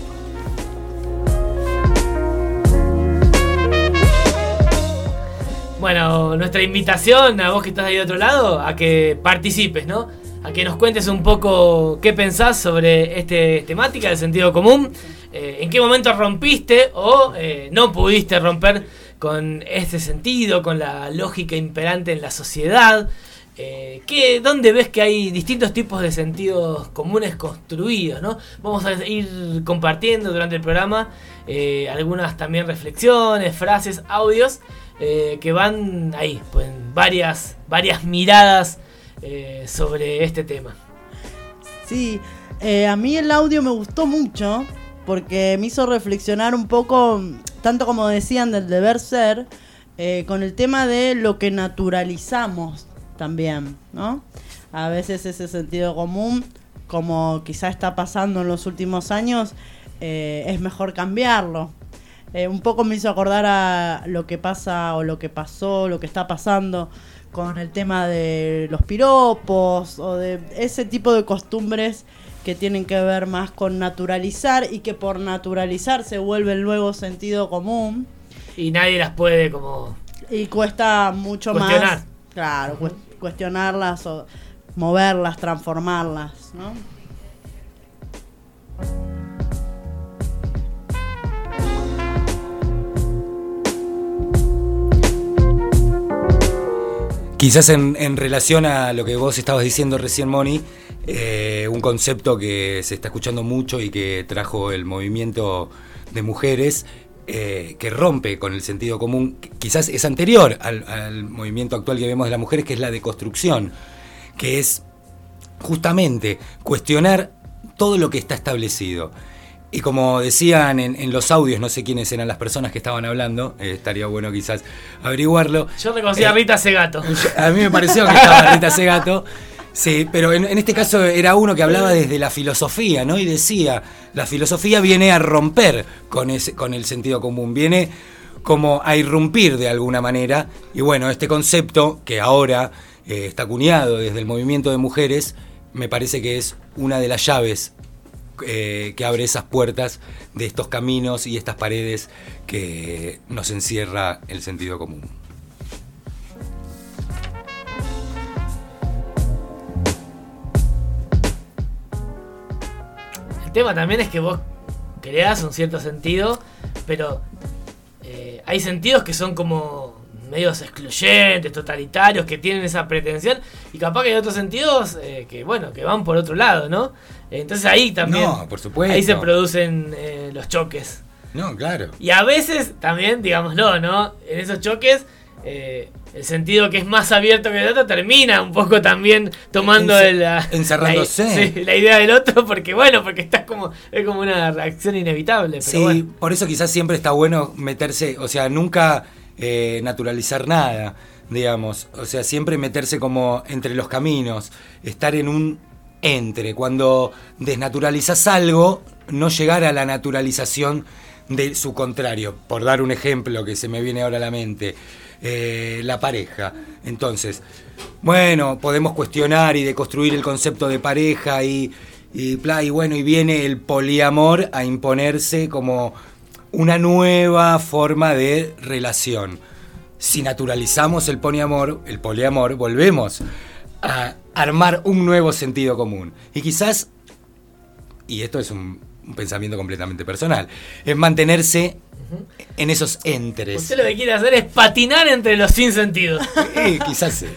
Speaker 5: Bueno, nuestra invitación a vos que estás ahí de otro lado, a que participes, ¿no? A que nos cuentes un poco qué pensás sobre esta temática del sentido común, eh, en qué momento rompiste o eh, no pudiste romper con este sentido, con la lógica imperante en la sociedad. Eh, ¿qué, ¿Dónde ves que hay distintos tipos de sentidos comunes construidos, ¿no? Vamos a ir compartiendo durante el programa eh, algunas también reflexiones, frases, audios eh, que van ahí, pues varias, varias miradas eh, sobre este tema.
Speaker 7: Sí, eh, a mí el audio me gustó mucho porque me hizo reflexionar un poco, tanto como decían del deber ser, eh, con el tema de lo que naturalizamos también, ¿no? A veces ese sentido común, como quizá está pasando en los últimos años, eh, es mejor cambiarlo. Eh, un poco me hizo acordar a lo que pasa o lo que pasó, lo que está pasando con el tema de los piropos o de ese tipo de costumbres que tienen que ver más con naturalizar y que por naturalizar se vuelve el nuevo sentido común.
Speaker 5: Y nadie las puede como...
Speaker 7: Y cuesta mucho
Speaker 5: cuestionar.
Speaker 7: más... Claro, cu- cuestionarlas o moverlas, transformarlas, ¿no?
Speaker 2: Quizás en, en relación a lo que vos estabas diciendo recién, Moni, eh, un concepto que se está escuchando mucho y que trajo el movimiento de mujeres, eh, que rompe con el sentido común, quizás es anterior al, al movimiento actual que vemos de las mujeres, que es la deconstrucción, que es justamente cuestionar todo lo que está establecido. Y como decían en, en los audios, no sé quiénes eran las personas que estaban hablando, eh, estaría bueno quizás averiguarlo.
Speaker 5: Yo reconocí eh, a Rita Segato.
Speaker 2: A mí me pareció que estaba Rita Segato, sí, pero en, en este caso era uno que hablaba desde la filosofía, ¿no? Y decía, la filosofía viene a romper con, ese, con el sentido común, viene como a irrumpir de alguna manera. Y bueno, este concepto que ahora eh, está acuñado desde el movimiento de mujeres, me parece que es una de las llaves Eh, que abre esas puertas de estos caminos y estas paredes que nos encierra el sentido común.
Speaker 5: El tema también es que vos creás un cierto sentido, pero eh, hay sentidos que son como medios excluyentes, totalitarios, que tienen esa pretensión, y capaz que hay otros sentidos eh, que, bueno, que van por otro lado, ¿no? Entonces ahí también,
Speaker 2: no, por supuesto.
Speaker 5: Ahí se producen eh, los choques.
Speaker 2: No, claro.
Speaker 5: Y a veces también, digámoslo, ¿no? En esos choques, eh, el sentido que es más abierto que el otro termina un poco también tomando
Speaker 2: Ence-
Speaker 5: la,
Speaker 2: encerrándose.
Speaker 5: La, sí, la idea del otro, porque bueno, porque estás como, es como una reacción inevitable. Pero
Speaker 2: sí,
Speaker 5: bueno.
Speaker 2: Por eso quizás siempre está bueno meterse, o sea, nunca eh, naturalizar nada, digamos. O sea, siempre meterse como entre los caminos, estar en un entre. Cuando desnaturalizas algo, no llegar a la naturalización de su contrario. Por dar un ejemplo que se me viene ahora a la mente, eh, la pareja. Entonces, bueno, podemos cuestionar y deconstruir el concepto de pareja y, y, y bueno, y viene el poliamor a imponerse como una nueva forma de relación. Si naturalizamos el poliamor, el poliamor, volvemos a armar un nuevo sentido común. Y quizás, y esto es un, un pensamiento completamente personal, es mantenerse uh-huh. en esos entres.
Speaker 5: Usted lo que quiere hacer es patinar entre los sinsentidos.
Speaker 2: Eh, quizás sí.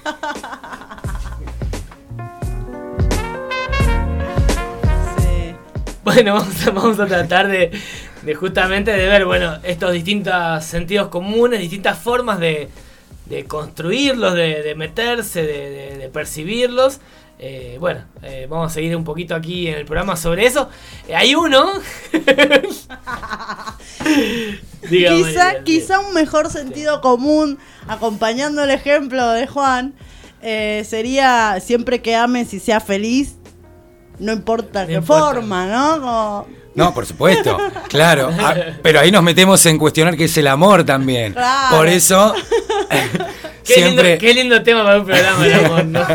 Speaker 7: Sí.
Speaker 5: Bueno, vamos a, vamos a tratar de, de justamente de ver, bueno, estos distintos sentidos comunes, distintas formas de de construirlos, de, de meterse, de, de, de percibirlos. Eh, bueno, eh, vamos a seguir un poquito aquí en el programa sobre eso. Eh, hay uno.
Speaker 7: Dígame, quizá, quizá un mejor sentido común, acompañando el ejemplo de Juan, eh, sería siempre que ames y seas feliz, no importa no qué importa. forma, ¿no? Como...
Speaker 2: No, por supuesto, claro. Ah, pero ahí nos metemos en cuestionar qué es el amor también.
Speaker 7: Claro.
Speaker 2: Por eso,
Speaker 5: qué,
Speaker 2: siempre...
Speaker 5: lindo, qué lindo tema para un programa, el amor, ¿no?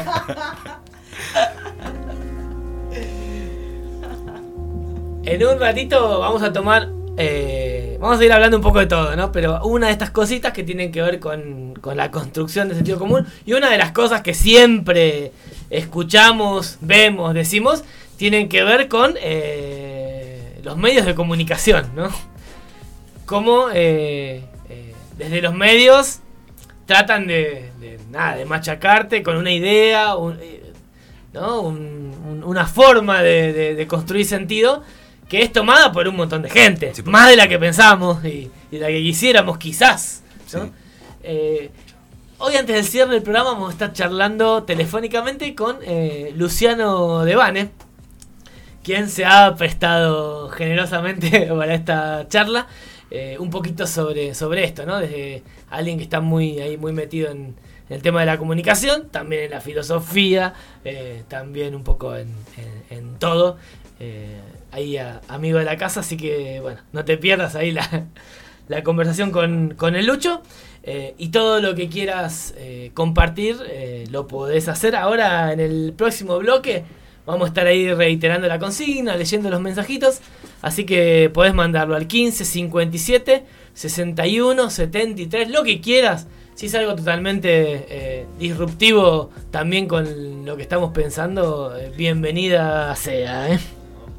Speaker 5: En un ratito vamos a tomar, eh, vamos a ir hablando un poco de todo, ¿no? Pero una de estas cositas que tienen que ver con, con la construcción del sentido común, y una de las cosas que siempre escuchamos, vemos, decimos, tienen que ver con eh, los medios de comunicación, ¿no? Cómo eh, eh, desde los medios tratan de, de, nada, de machacarte con una idea, un, ¿no? un, un, una forma de, de, de construir sentido que es tomada por un montón de gente, sí, más de la que pensamos y, y de la que quisiéramos quizás, ¿no? Sí. Eh, hoy antes del cierre del programa vamos a estar charlando telefónicamente con eh, Luciano Devane, quien se ha prestado generosamente para esta charla, eh, un poquito sobre, sobre esto, ¿no? Desde alguien que está muy ahí muy metido en, en el tema de la comunicación, también en la filosofía, eh, también un poco en, en, en todo, eh, ahí a, amigo de la casa, así que bueno, no te pierdas ahí la, la conversación con, con el Lucho, eh, y todo lo que quieras eh, compartir eh, lo podés hacer ahora en el próximo bloque. Vamos a estar ahí reiterando la consigna, leyendo los mensajitos, así que podés mandarlo al quince cincuenta y siete sesenta y uno setenta y tres, lo que quieras. Si es algo totalmente eh, disruptivo también con lo que estamos pensando, eh, bienvenida sea, ¿eh?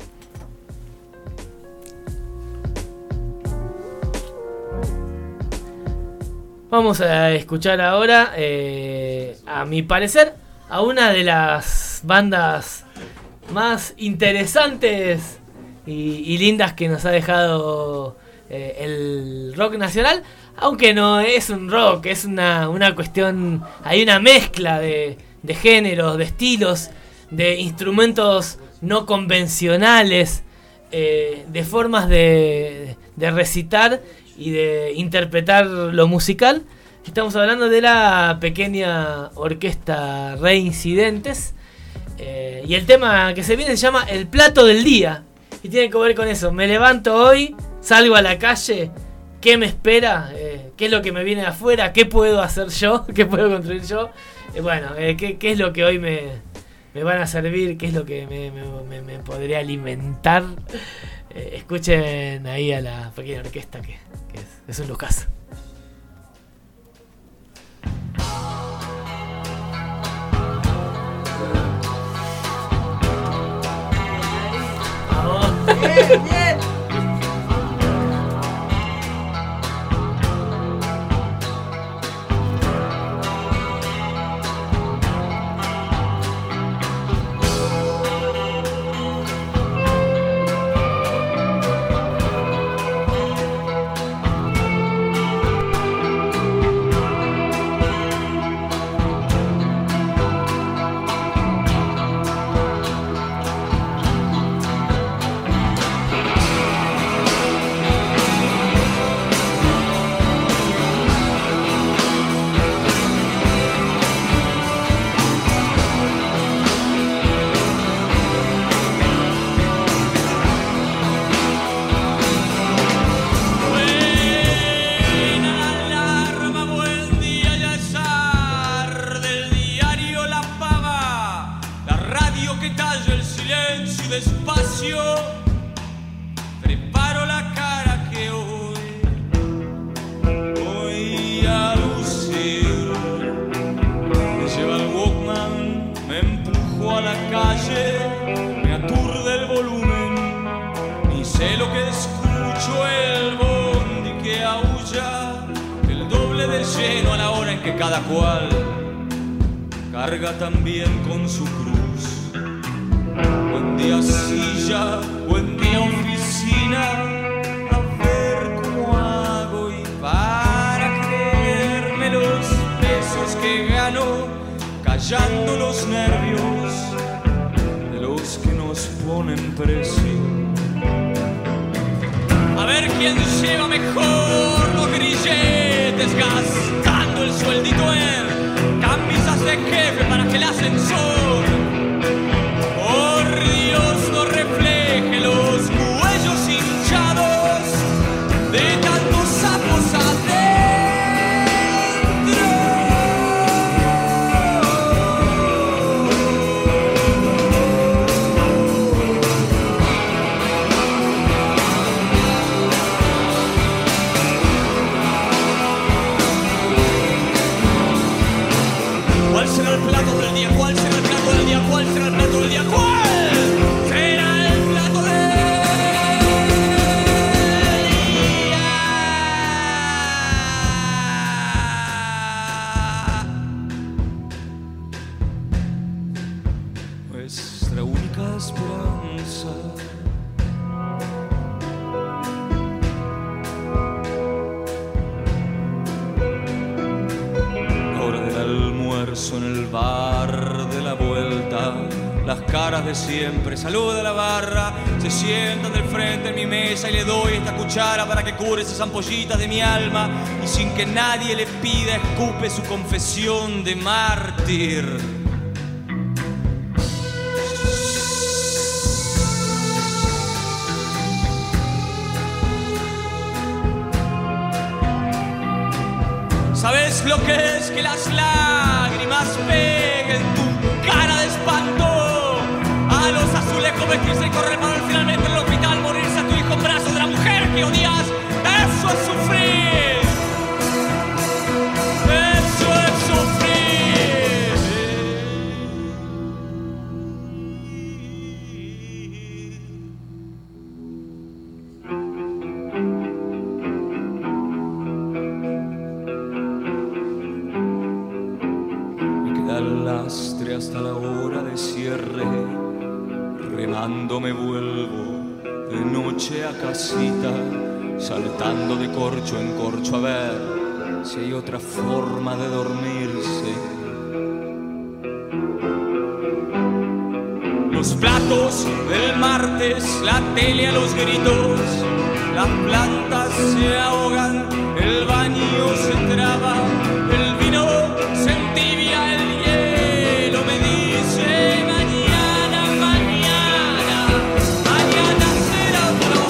Speaker 5: Vamos a escuchar ahora, eh, a mi parecer, a una de las bandas más interesantes y, y lindas que nos ha dejado eh, el rock nacional, aunque no es un rock, es una, una cuestión, hay una mezcla de, de géneros, de estilos, de instrumentos no convencionales, eh, de formas de, de recitar y de interpretar lo musical. Estamos hablando de la pequeña orquesta Reincidentes, eh, y el tema que se viene se llama El Plato del Día y tiene que ver con eso. Me levanto hoy, salgo a la calle, ¿qué me espera? Eh, ¿qué es lo que me viene de afuera? ¿Qué puedo hacer yo? ¿Qué puedo construir yo? Eh, bueno, eh, ¿qué, ¿qué es lo que hoy me, me van a servir? ¿Qué es lo que me, me, me, me podría alimentar? Eh, escuchen ahí a la pequeña orquesta que, que es, es un lujazo.
Speaker 7: Bien, bien.
Speaker 6: Cada cual carga también con su cruz. Buen día silla, buen día oficina, a ver cómo hago y para creerme los pesos que gano, callando los nervios de los que nos ponen precio. A ver quién lleva mejor los grilletes, gastando el sueldito en camisas de jefe para que el ascensor, por Dios, no refleje los cuellos hinchados de tantos sapos adentro. ¿Cuál será el plato del día? ¿Cuál será el plato del día? ¿Cuál será el plato del día? ¿Cuál será el plato del día? nuestra única esperanza. La hora del almuerzo en el bar de la vuelta, las caras de siempre, saluda a la barra, se sientan del frente en mi mesa y le doy esta cuchara para que cure esas ampollitas de mi alma, y sin que nadie le pida escupe su confesión de mártir. ¿Sabes lo que es que las lágrimas peguen tu cara de espanto? A los azulejos vestirse y correr para finalmente en el hospital morirse a tu hijo en brazos de la mujer que odias. Eso es sufrir. Eso es sufrir. Me queda el lastre hasta la hora de cierre. Remando me vuelvo de noche a casita, saltando de corcho en corcho a ver si hay otra forma de dormirse. Los platos del martes, la tele a los gritos, las plantas se ahogan, el baño se traba, el vino se entibia, el hielo me dice mañana, mañana, mañana será otro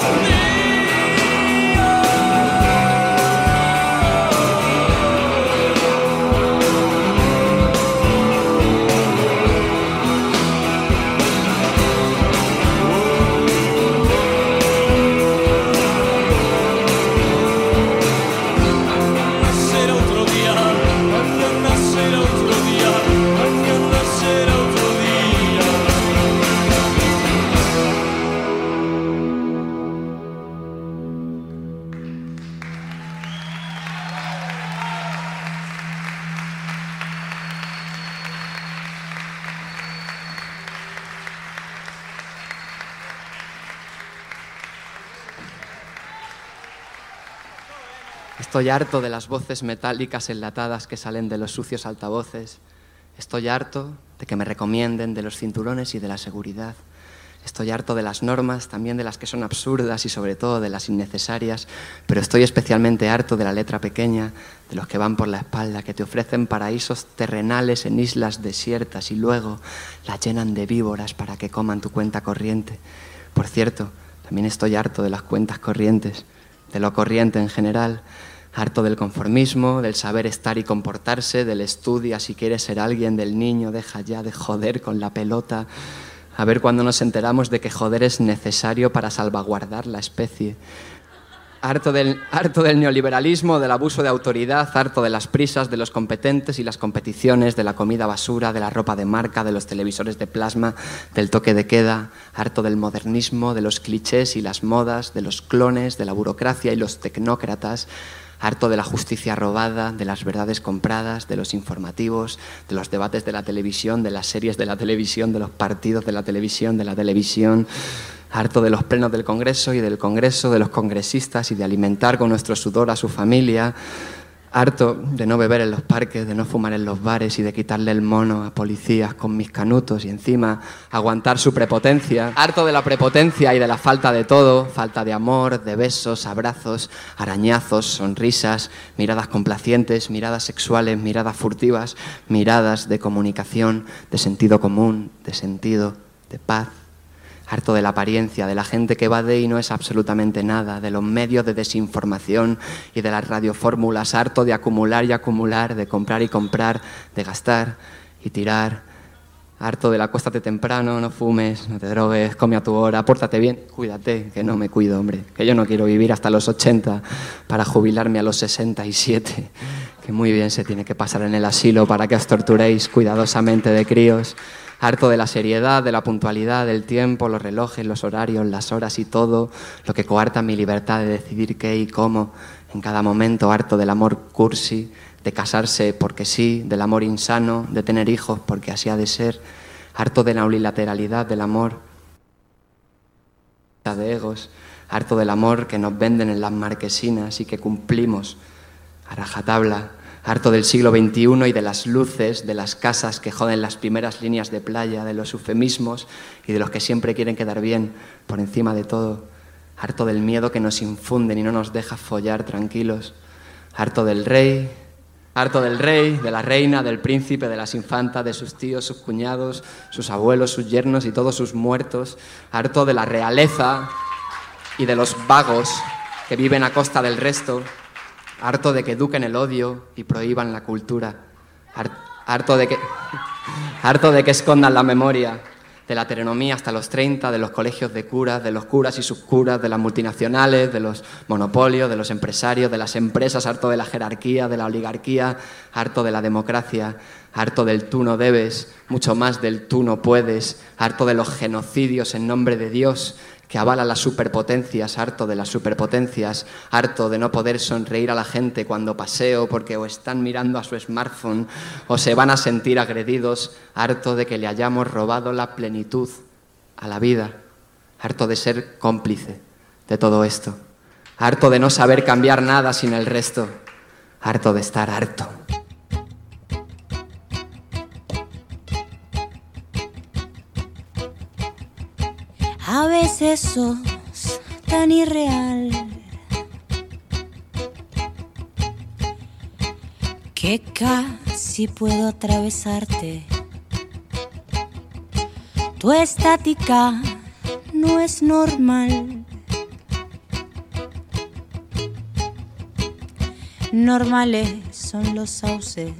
Speaker 21: Estoy harto de las voces metálicas enlatadas que salen de los sucios altavoces. Estoy harto de que me recomienden de los cinturones y de la seguridad. Estoy harto de las normas, también de las que son absurdas y sobre todo de las innecesarias, pero estoy especialmente harto de la letra pequeña, de los que van por la espalda, que te ofrecen paraísos terrenales en islas desiertas y luego la llenan de víboras para que coman tu cuenta corriente. Por cierto, también estoy harto de las cuentas corrientes, de lo corriente en general. Harto del conformismo, del saber estar y comportarse, del estudia si quieres ser alguien, del niño, deja ya de joder con la pelota. A ver cuándo nos enteramos de que joder es necesario para salvaguardar la especie. Harto del, harto del neoliberalismo, del abuso de autoridad, harto de las prisas, de los competentes y las competiciones, de la comida basura, de la ropa de marca, de los televisores de plasma, del toque de queda. Harto del modernismo, de los clichés y las modas, de los clones, de la burocracia y los tecnócratas. Harto de la justicia robada, de las verdades compradas, de los informativos, de los debates de la televisión, de las series de la televisión, de los partidos de la televisión, de la televisión. Harto de los plenos del Congreso y del Congreso, de los congresistas y de alimentar con nuestro sudor a su familia. Harto de no beber en los parques, de no fumar en los bares y de quitarle el mono a policías con mis canutos y encima aguantar su prepotencia. Harto de la prepotencia y de la falta de todo, falta de amor, de besos, abrazos, arañazos, sonrisas, miradas complacientes, miradas sexuales, miradas furtivas, miradas de comunicación, de sentido común, de sentido, de paz. Harto de la apariencia, de la gente que va de y no es absolutamente nada, de los medios de desinformación y de las radiofórmulas. Harto de acumular y acumular, de comprar y comprar, de gastar y tirar. Harto de la acuéstate temprano, no fumes, no te drogues, come a tu hora, pórtate bien, cuídate, que no me cuido, hombre, que yo no quiero vivir hasta los ochenta para jubilarme a los sesenta y siete, que muy bien se tiene que pasar en el asilo para que os torturéis cuidadosamente de críos. Harto de la seriedad, de la puntualidad, del tiempo, los relojes, los horarios, las horas y todo lo que coarta mi libertad de decidir qué y cómo en cada momento. Harto del amor cursi, de casarse porque sí, del amor insano, de tener hijos porque así ha de ser. harto de la unilateralidad del amor, de egos, harto del amor que nos venden en las marquesinas y que cumplimos a rajatabla, harto del siglo veintiuno y de las luces, de las casas que joden las primeras líneas de playa, de los eufemismos y de los que siempre quieren quedar bien por encima de todo, harto del miedo que nos infunden y no nos deja follar tranquilos, harto del rey, harto del rey, de la reina, del príncipe, de las infantas, de sus tíos, sus cuñados, sus abuelos, sus yernos y todos sus muertos, harto de la realeza y de los vagos que viven a costa del resto, harto de que eduquen el odio y prohíban la cultura, harto de que, harto de que escondan la memoria, de la heteronomía hasta los treinta, de los colegios de curas, de los curas y sus curas, de las multinacionales, de los monopolios, de los empresarios, de las empresas, harto de la jerarquía, de la oligarquía, harto de la democracia, harto del tú no debes, mucho más del tú no puedes, harto de los genocidios en nombre de Dios que avalan las superpotencias, harto de las superpotencias, harto de no poder sonreír a la gente cuando paseo porque o están mirando a su smartphone o se van a sentir agredidos, harto de que le hayamos robado la plenitud a la vida, harto de ser cómplice de todo esto, harto de no saber cambiar nada sin el resto, harto de estar harto.
Speaker 3: A veces sos tan irreal que casi puedo atravesarte. Tu estática no es normal. Normales son los sauces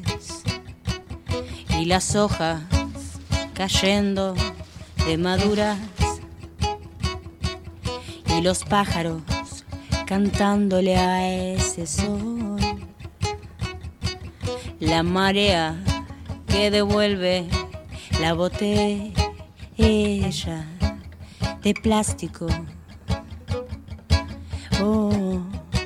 Speaker 3: y las hojas cayendo de maduras. Y los pájaros cantándole a ese sol. La marea que devuelve la botella de plástico. Oh.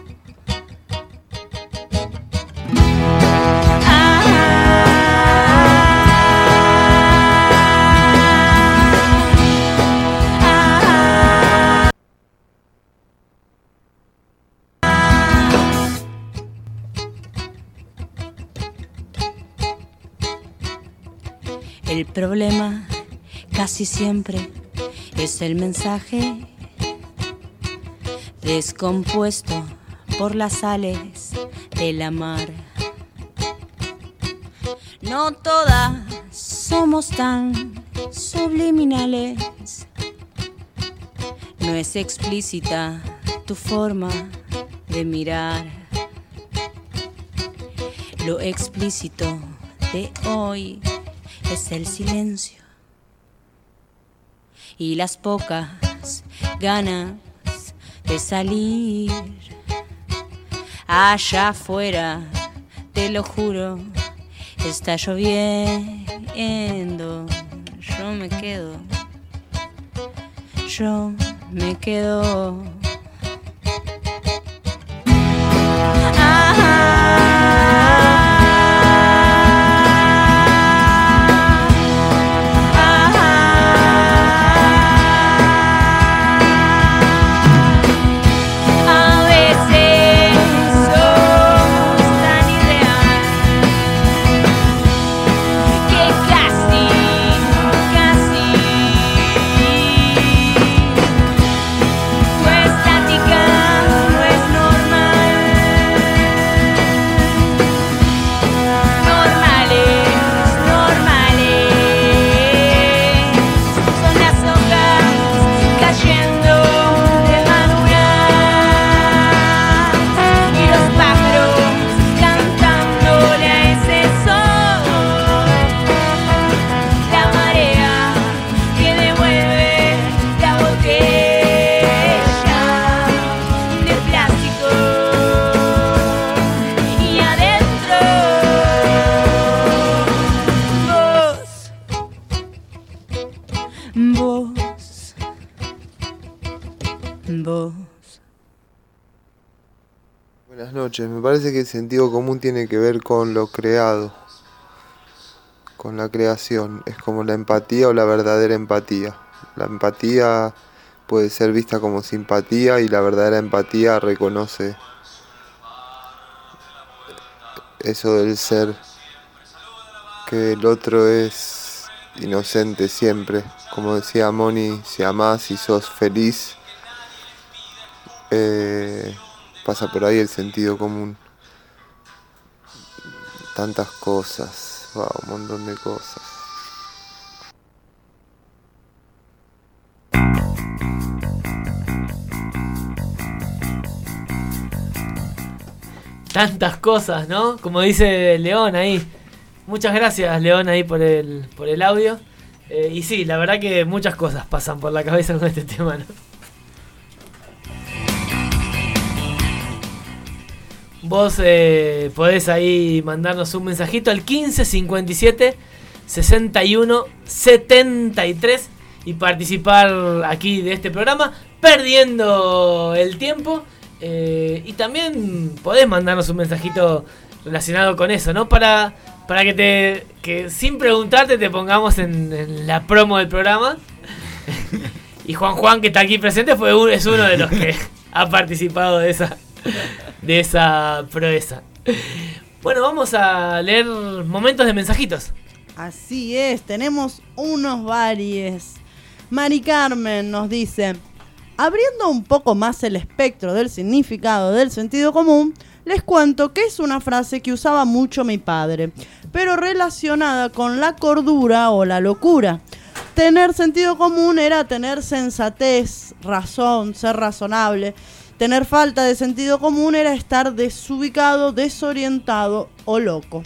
Speaker 3: El problema casi siempre es el mensaje descompuesto por las sales de la mar. No todas somos tan subliminales. No es explícita tu forma de mirar. Lo explícito de hoy es el silencio y las pocas ganas de salir. Allá afuera, te lo juro, está lloviendo. Yo me quedo, yo me quedo.
Speaker 22: Buenas noches, me parece que el sentido común tiene que ver con lo creado.
Speaker 4: con la creación. Es como la empatía o la verdadera empatía. La empatía puede ser vista como simpatía y la verdadera empatía reconoce eso del ser, que el otro es inocente siempre. Como decía Moni, si amás y sos feliz, eh, pasa por ahí el sentido común. Tantas cosas, wow, un montón de cosas.
Speaker 5: Tantas cosas, ¿no? Como dice León ahí. Muchas gracias, León, ahí por el, por el audio. Eh, y sí, la verdad que muchas cosas pasan por la cabeza con este tema, ¿no? Vos eh, podés ahí mandarnos un mensajito al quince cincuenta y siete sesenta y uno setenta y tres y participar aquí de este programa perdiendo el tiempo. Eh, y también podés mandarnos un mensajito relacionado con eso, ¿no? Para, para que te que sin preguntarte te pongamos en, en la promo del programa. Y Juan Juan, que está aquí presente, fue un, es uno de los que ha participado de esa, de esa proeza. Bueno, vamos a leer momentos de mensajitos.
Speaker 7: Así es, tenemos unos varios. Mari Carmen nos dice: abriendo un poco más el espectro del significado del sentido común, les cuento que es una frase que usaba mucho mi padre, pero relacionada con la cordura o la locura. Tener sentido común era tener sensatez, razón, ser razonable. Tener falta de sentido común era estar desubicado, desorientado o loco.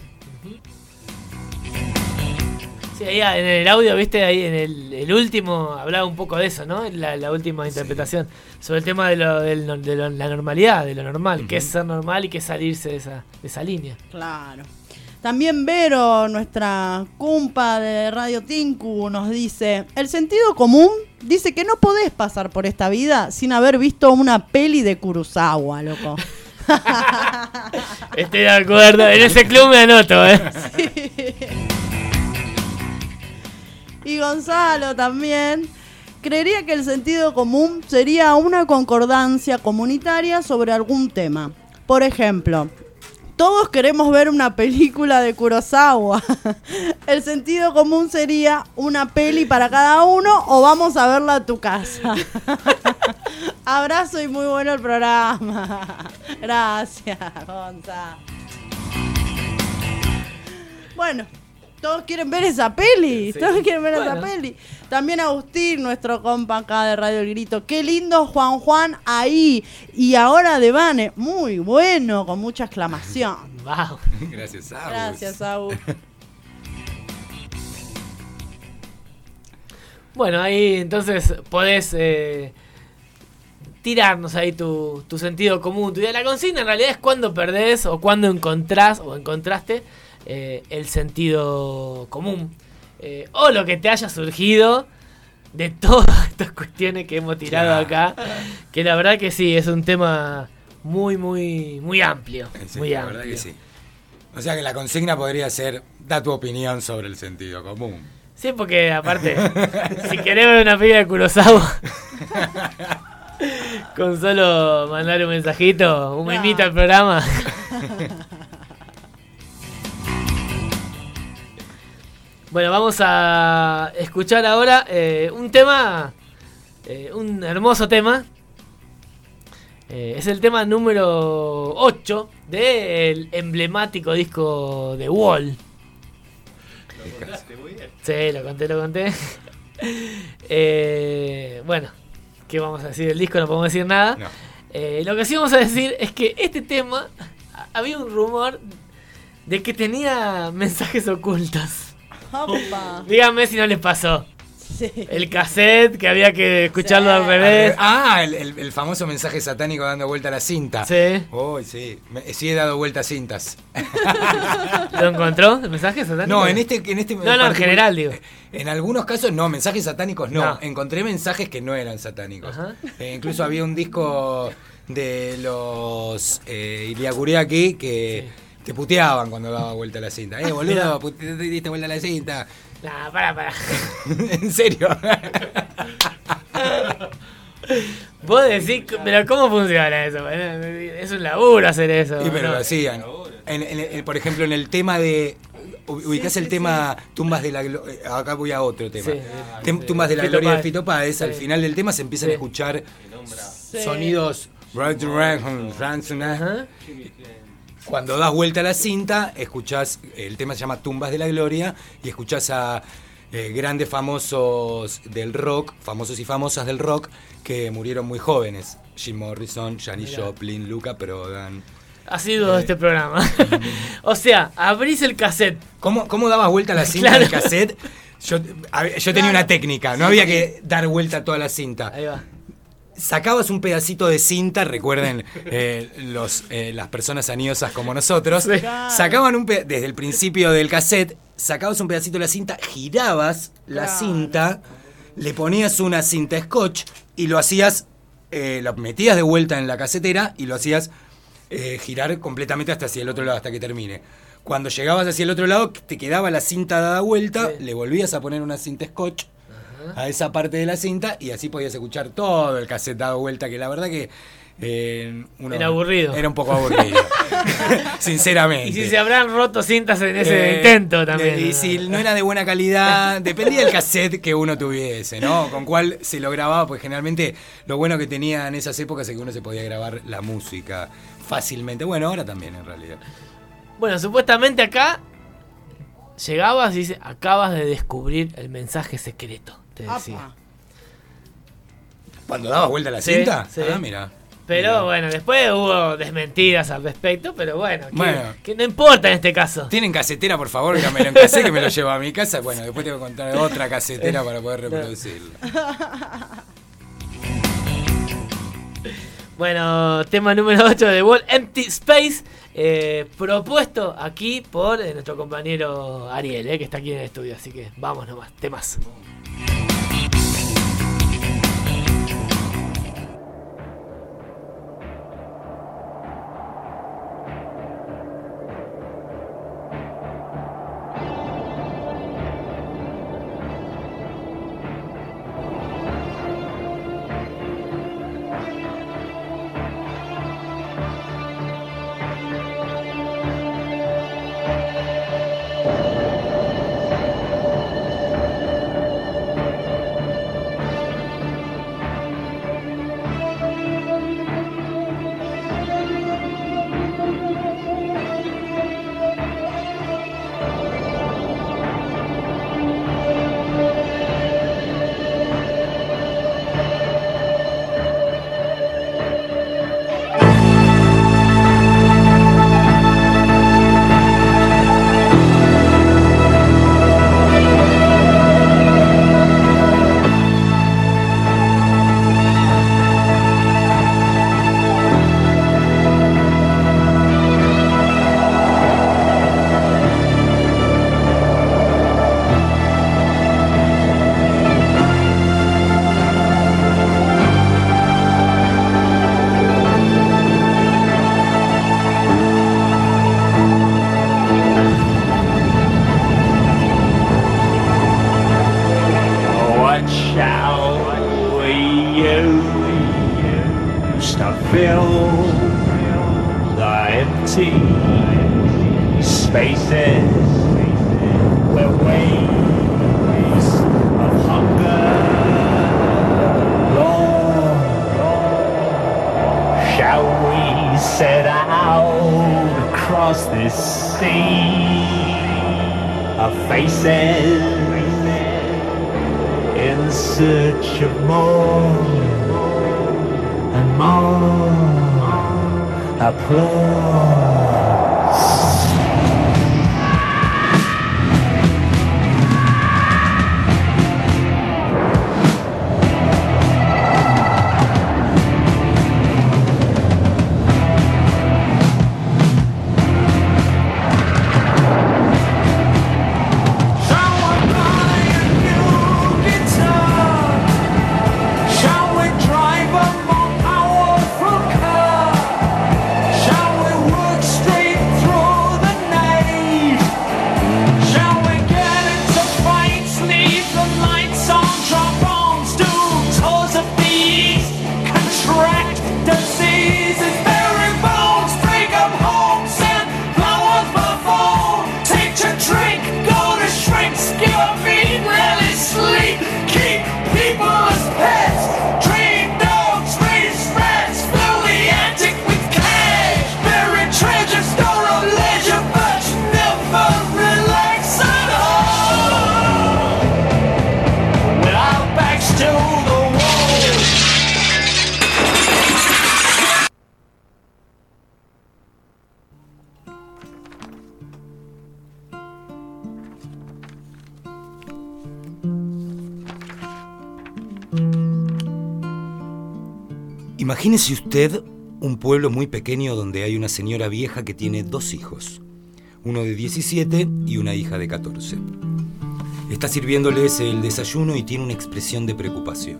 Speaker 5: Sí, ahí en el audio, viste, ahí en el, el último hablaba un poco de eso, ¿no? La, la última interpretación. Sí. Sobre el tema de, lo, de, lo, de lo, la normalidad, de lo normal, uh-huh. Que es ser normal y que es salirse de esa, de esa línea.
Speaker 7: Claro. También Vero, nuestra compa de Radio Tinku, nos dice: el sentido común dice que no podés pasar por esta vida sin haber visto una peli de Kurosawa, loco.
Speaker 5: Estoy de acuerdo, en ese club me anoto, ¿eh?
Speaker 7: Sí. Y Gonzalo también creería que el sentido común sería una concordancia comunitaria sobre algún tema. Por ejemplo, todos queremos ver una película de Kurosawa. El sentido común sería una peli para cada uno o vamos a verla a tu casa. Abrazo y muy bueno el programa. Gracias, Gonzalo. Bueno. Todos quieren ver esa peli, sí. Todos quieren ver bueno. esa peli. También Agustín, nuestro compa acá de Radio El Grito. Qué lindo Juan Juan ahí. Y ahora de Vane, muy bueno, con mucha exclamación.
Speaker 5: Wow.
Speaker 22: Gracias, Agus.
Speaker 7: Gracias, Agus.
Speaker 5: Bueno, ahí entonces podés eh, tirarnos ahí tu, tu sentido común. Tu idea. La consigna en realidad es cuando perdés o cuando encontrás o encontraste Eh, el sentido común, eh, o lo que te haya surgido de todas estas cuestiones que hemos tirado acá, que la verdad que sí, es un tema muy, muy, muy amplio.
Speaker 22: Sí,
Speaker 5: muy
Speaker 22: la
Speaker 5: amplio.
Speaker 22: verdad que sí. O sea que la consigna podría ser: da tu opinión sobre el sentido común.
Speaker 5: Sí, porque aparte, si querés ver una película de Kurosawa, con solo mandar un mensajito, un mimito al programa. Bueno, vamos a escuchar ahora eh, un tema, eh, un hermoso tema. Eh, es el tema número ocho del emblemático disco de Wall.
Speaker 22: ¿Lo contaste muy bien?
Speaker 5: Sí, lo conté, lo conté. eh, bueno, ¿qué vamos a decir del disco? No podemos decir nada.
Speaker 22: No.
Speaker 5: Eh, lo que sí vamos a decir es que este tema, había un rumor de que tenía mensajes ocultos.
Speaker 7: Opa.
Speaker 5: Díganme si no les pasó.
Speaker 7: Sí.
Speaker 5: El cassette que había que escucharlo sí. al revés.
Speaker 22: Ah, el, el, el famoso mensaje satánico dando vuelta a la cinta.
Speaker 5: Sí.
Speaker 22: Oh, sí. Me, sí he dado vuelta a cintas.
Speaker 5: ¿Lo encontró? ¿El mensaje satánico?
Speaker 22: No, en este... En este
Speaker 5: no, no, en general, digo.
Speaker 22: En algunos casos no, mensajes satánicos no.
Speaker 5: no.
Speaker 22: Encontré mensajes que no eran satánicos. Eh, incluso había un disco de los eh, Iliacurí aquí que... Sí. te puteaban cuando daba vuelta a la cinta. Eh, boludo, te diste vuelta a la cinta.
Speaker 5: Nah, para, para.
Speaker 22: ¿En serio?
Speaker 5: Vos decís, pero ¿cómo funciona eso? Es un laburo hacer eso.
Speaker 22: Sí, pero
Speaker 5: ¿no?
Speaker 22: lo hacían. En, en, en, por ejemplo, en el tema de... Ubicás sí, sí, el tema sí. Tumbas de la Gloria. Acá voy a otro tema. Sí, Tem, tumbas de la Fito Gloria Páez. de Fito Páez. Sí. Al final del tema se empiezan sí. a escuchar sí. sonidos. Cuando das vuelta a la cinta, escuchás. El tema se llama Tumbas de la Gloria. Y escuchás a eh, grandes famosos del rock, famosos y famosas del rock, que murieron muy jóvenes. Jim Morrison, Janis Joplin, Luca Prodan.
Speaker 5: Ha sido eh. este programa. O sea, abrís el cassette.
Speaker 22: ¿Cómo, cómo dabas vuelta a la cinta claro. del cassette? Yo, yo tenía una técnica, no había que dar vuelta a toda la cinta.
Speaker 5: Ahí va.
Speaker 22: Sacabas un pedacito de cinta, recuerden eh, los, eh, las personas aniosas como nosotros, sí. sacaban un pe- desde el principio del cassette, sacabas un pedacito de la cinta, girabas la claro. cinta, le ponías una cinta scotch y lo hacías, eh, lo metías de vuelta en la casetera y lo hacías eh, girar completamente hasta hacia el otro lado, hasta que termine. Cuando llegabas hacia el otro lado, te quedaba la cinta dada vuelta, sí. le volvías a poner una cinta scotch a esa parte de la cinta y así podías escuchar todo el cassette dado vuelta, que la verdad que eh, uno
Speaker 5: era aburrido.
Speaker 22: Era un poco aburrido. Sinceramente.
Speaker 5: Y si se habrán roto cintas en ese eh, intento también.
Speaker 22: Eh, y si no era de buena calidad, dependía del cassette que uno tuviese, ¿no? Con cuál se lo grababa, pues generalmente lo bueno que tenía en esas épocas es que uno se podía grabar la música fácilmente. Bueno, ahora también en realidad.
Speaker 5: Bueno, supuestamente acá llegabas y dice, acabas de descubrir el mensaje secreto, te decía. Apa.
Speaker 22: ¿Cuando dabas vuelta a la
Speaker 5: sí,
Speaker 22: cinta?
Speaker 5: Sí.
Speaker 22: Ah, mira.
Speaker 5: Pero
Speaker 22: mira.
Speaker 5: bueno, después hubo desmentidas al respecto, pero bueno, que,
Speaker 22: bueno,
Speaker 5: que no importa en este caso.
Speaker 22: ¿Tienen casetera, por favor? Que me lo encasé, que me lo llevo a mi casa. Bueno, después tengo que contar otra casetera para poder reproducirlo.
Speaker 5: Bueno, tema número ocho de Wall Empty Space. Eh, propuesto aquí por eh, nuestro compañero Ariel, eh, que está aquí en el estudio, así que vamos nomás, temas.
Speaker 1: Straight
Speaker 6: the lights on trombones do tours of the east, contract diseases, bury bones, break up homes, and flowers perform. Take to drink, go to shrinks, give up eat, rarely sleep, keep people as pets, train dogs, raise rats, fill the attic with cash, bury treasure, store of leisure, but never relax at all. With our backs to the wall.
Speaker 2: Imagínese usted un pueblo muy pequeño donde hay una señora vieja que tiene dos hijos, uno de diecisiete y una hija de catorce. Está sirviéndoles el desayuno y tiene una expresión de preocupación.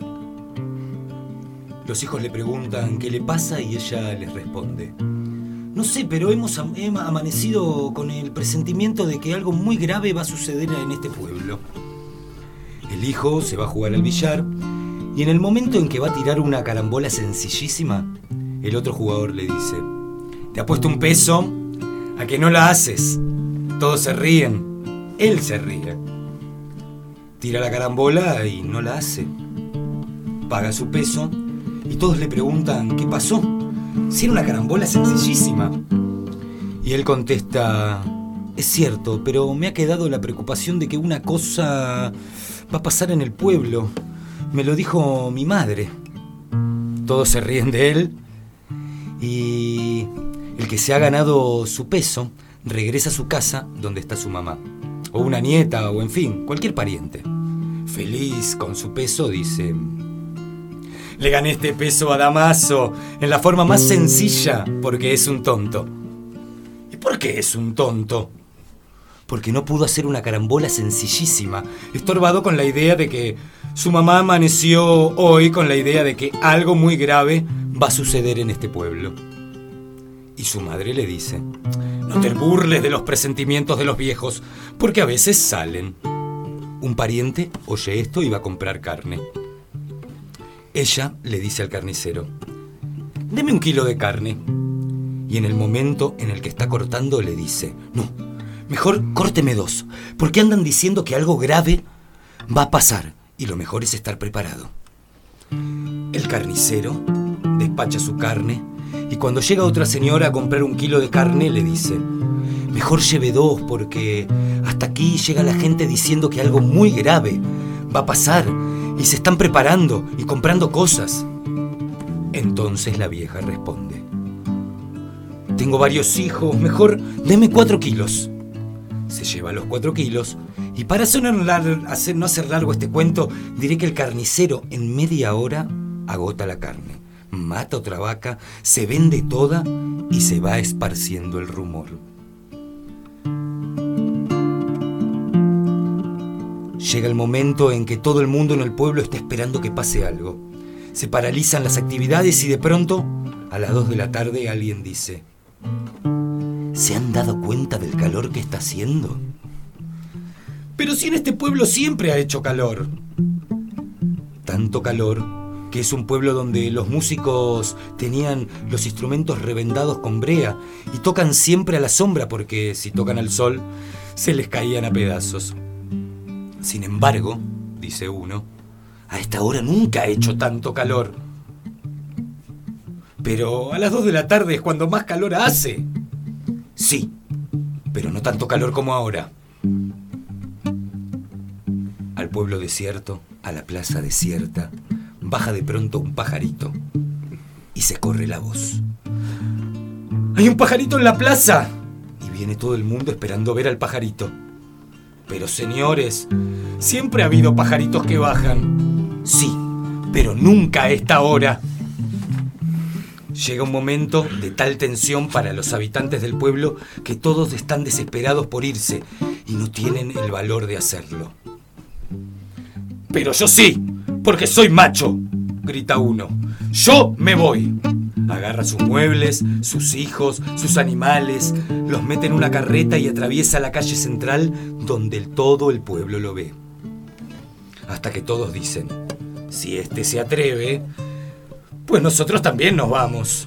Speaker 2: Los hijos le preguntan qué le pasa y ella les responde: no sé, pero hemos am- hem amanecido con el presentimiento de que algo muy grave va a suceder en este pueblo. El hijo se va a jugar al billar y en el momento en que va a tirar una carambola sencillísima, el otro jugador le dice: te apuesto un peso a que no la haces. Todos se ríen. Él se ríe. Tira la carambola y no la hace. Paga su peso y todos le preguntan qué pasó, si era una carambola sencillísima. Y él contesta: es cierto, pero me ha quedado la preocupación de que una cosa va a pasar en el pueblo. Me lo dijo mi madre. Todos se ríen de él y el que se ha ganado su peso regresa a su casa donde está su mamá, o una nieta, o en fin, cualquier pariente. Feliz con su peso, dice: le gané este peso a Damaso en la forma más sencilla porque es un tonto. ¿Y por qué es un tonto? Porque no pudo hacer una carambola sencillísima, estorbado con la idea de que su mamá amaneció hoy con la idea de que algo muy grave va a suceder en este pueblo. Y su madre le dice: no te burles de los presentimientos de los viejos, porque a veces salen. Un pariente oye esto y va a comprar carne. Ella le dice al carnicero: deme un kilo de carne. Y en el momento en el que está cortando le dice: no, mejor córteme dos, porque andan diciendo que algo grave va a pasar y lo mejor es estar preparado. El carnicero despacha su carne y cuando llega otra señora a comprar un kilo de carne le dice: mejor lleve dos porque hasta aquí llega la gente diciendo que algo muy grave va a pasar y se están preparando y comprando cosas. Entonces la vieja responde: tengo varios hijos, mejor deme cuatro kilos. Se lleva los cuatro kilos y para hacer, hacer, no hacer largo este cuento, diré que el carnicero en media hora agota la carne, mata otra vaca, se vende toda y se va esparciendo el rumor. Llega el momento en que todo el mundo en el pueblo está esperando que pase algo. Se paralizan las actividades y de pronto, a las dos de la tarde, alguien dice: ¿se han dado cuenta del calor que está haciendo? Pero si en este pueblo siempre ha hecho calor. Tanto calor que es un pueblo donde los músicos tenían los instrumentos revendados con brea y tocan siempre a la sombra porque si tocan al sol se les caían a pedazos. Sin embargo, dice uno, a esta hora nunca ha hecho tanto calor. Pero a las dos de la tarde es cuando más calor hace. Sí, pero no tanto calor como ahora. Al pueblo desierto, a la plaza desierta, baja de pronto un pajarito y se corre la voz: ¡hay un pajarito en la plaza! Y viene todo el mundo esperando ver al pajarito. Pero señores, siempre ha habido pajaritos que bajan. Sí, pero nunca a esta hora. Llega un momento de tal tensión para los habitantes del pueblo que todos están desesperados por irse y no tienen el valor de hacerlo. Pero yo sí, porque soy macho, grita uno. Yo me voy. Agarra sus muebles, sus hijos, sus animales, los mete en una carreta y atraviesa la calle central donde todo el pueblo lo ve.
Speaker 22: hasta que todos dicen, si este se atreve, pues nosotros también nos vamos.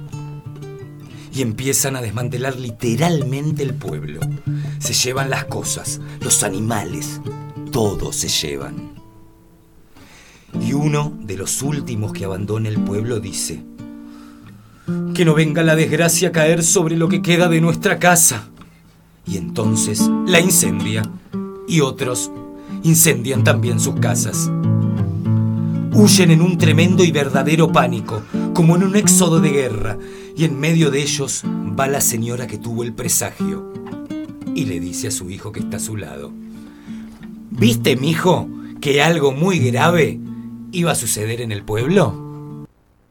Speaker 22: Y empiezan a desmantelar literalmente el pueblo. Se llevan las cosas, los animales, todo se llevan. Y uno de los últimos que abandona el pueblo dice, que no venga la desgracia a caer sobre lo que queda de nuestra casa. Y entonces la incendia, y otros incendian también sus casas. Huyen en un tremendo y verdadero pánico, como en un éxodo de guerra, y en medio de ellos va la señora que tuvo el presagio, y le dice a su hijo que está a su lado, ¿viste, mijo, que algo muy grave iba a suceder en el pueblo?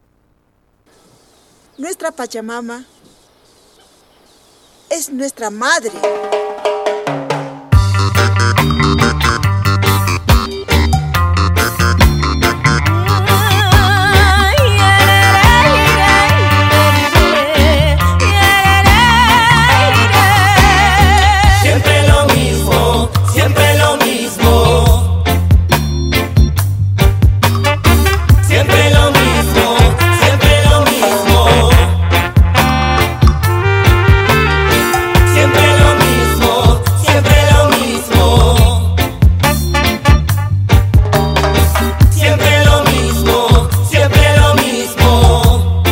Speaker 1: Nuestra Pachamama es nuestra madre.
Speaker 6: Siempre lo mismo, siempre lo mismo. Siempre lo mismo, siempre lo mismo. Siempre lo mismo, siempre lo mismo. Siempre lo mismo, siempre lo mismo.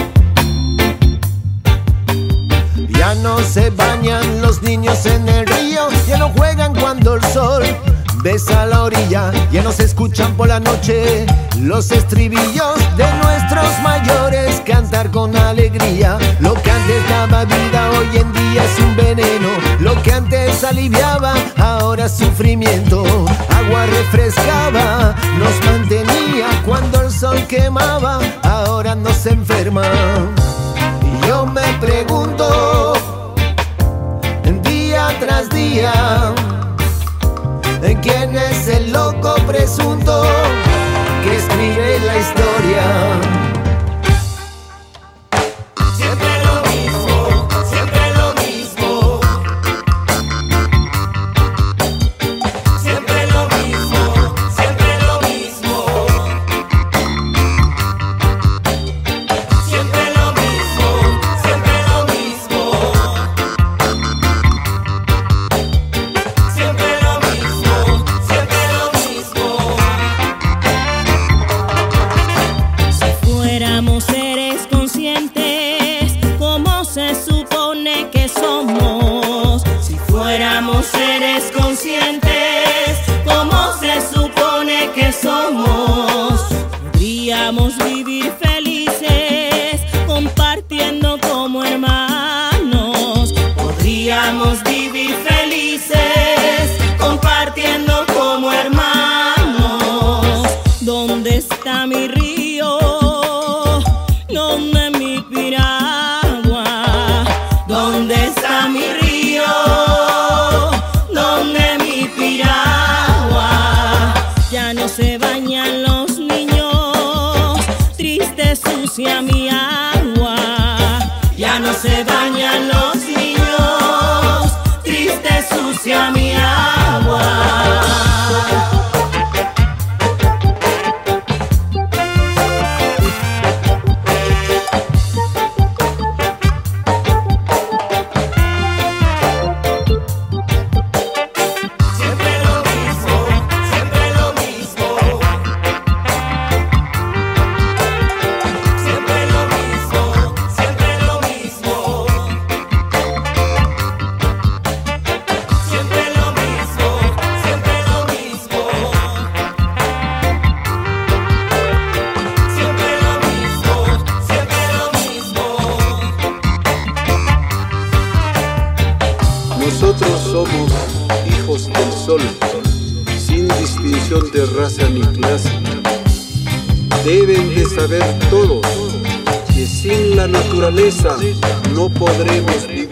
Speaker 9: Ya no se bañan los niños en el río, ya no juegan cuando el sol besa la orilla, ya no se escuchan por la noche los estribillos de nuestros mayores cantar con alegría. Lo que antes daba vida hoy en día es un veneno, lo que antes aliviaba ahora es sufrimiento. Agua refrescaba, nos mantenía cuando el sol quemaba, ahora nos enferma. Y yo me pregunto día tras día, ¿quién es el loco presunto que escribe la historia? Siempre lo mismo, siempre lo mismo. Siempre lo mismo, siempre lo mismo. Siempre lo mismo, siempre lo mismo. Siempre lo mismo, siempre lo mismo.
Speaker 3: Si fuéramos seres conscientes, ¿cómo se supone que somos? Si fuéramos seres conscientes, ¿cómo se supone que somos? Podríamos vivir felices, compartiendo como hermanos. Podríamos vivir felices, compartiendo como hermanos. ¿Dónde está mi río? ¿Dónde mi piragua? ¿Dónde está mi río? ¿Dónde mi piragua? Ya no se bañan los niños, triste sucia mi agua. Ya no se bañan los niños, triste sucia mi agua.
Speaker 9: Siempre lo mismo, siempre lo mismo. Siempre lo mismo, siempre lo mismo. Siempre lo mismo, siempre lo mismo. Siempre lo mismo, siempre lo mismo.
Speaker 23: Nosotros somos hijos del sol, sin distinción de raza ni clase. Deben de saber todos que sin la naturaleza no podremos vivir.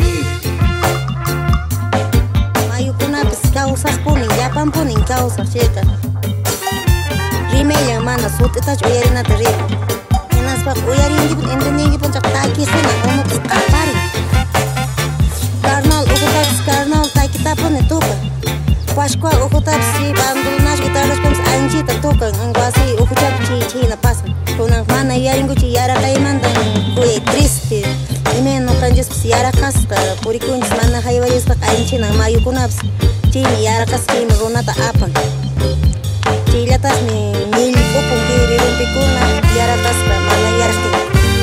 Speaker 24: Mayukunapas kawsaspunin llapanpunin kawsarchayta. Rimella mana sutitachu uyarinata rina. Hinaspa uyarinkipan entendinkipun chaq takisuna umutas qaparin. Carnal ukutapas carnal takitapuni tupa. Pascua ukutapas si bandulnash guitarras pums anchita yarakaska purikuns mana haywayispa qainchina mayukunapas chini yarakaskima runata apan chillatasmi millpupun kirirumpikuna yarakaspa mana yaraqtin.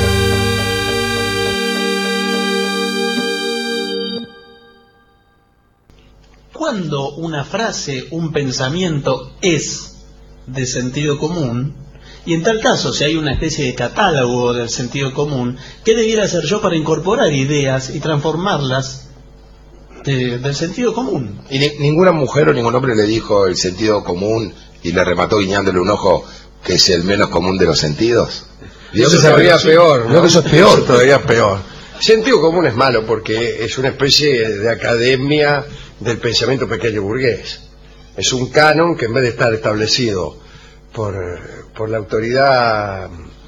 Speaker 8: Cuando una frase, un pensamiento es de sentido común, y en tal caso, si hay una especie de catálogo del sentido común, ¿qué debiera hacer yo para incorporar ideas y transformarlas de, del sentido común?
Speaker 10: Y ni, ninguna mujer o ningún hombre le dijo el sentido común y le remató guiñándole un ojo que es el menos común de los sentidos.
Speaker 16: Yo que se ría peor,
Speaker 10: ¿no? Que eso es peor.
Speaker 16: Eso todavía peor. Sentido común es malo porque es una especie de academia del pensamiento pequeño burgués. Es un canon que en vez de estar establecido por, por la autoridad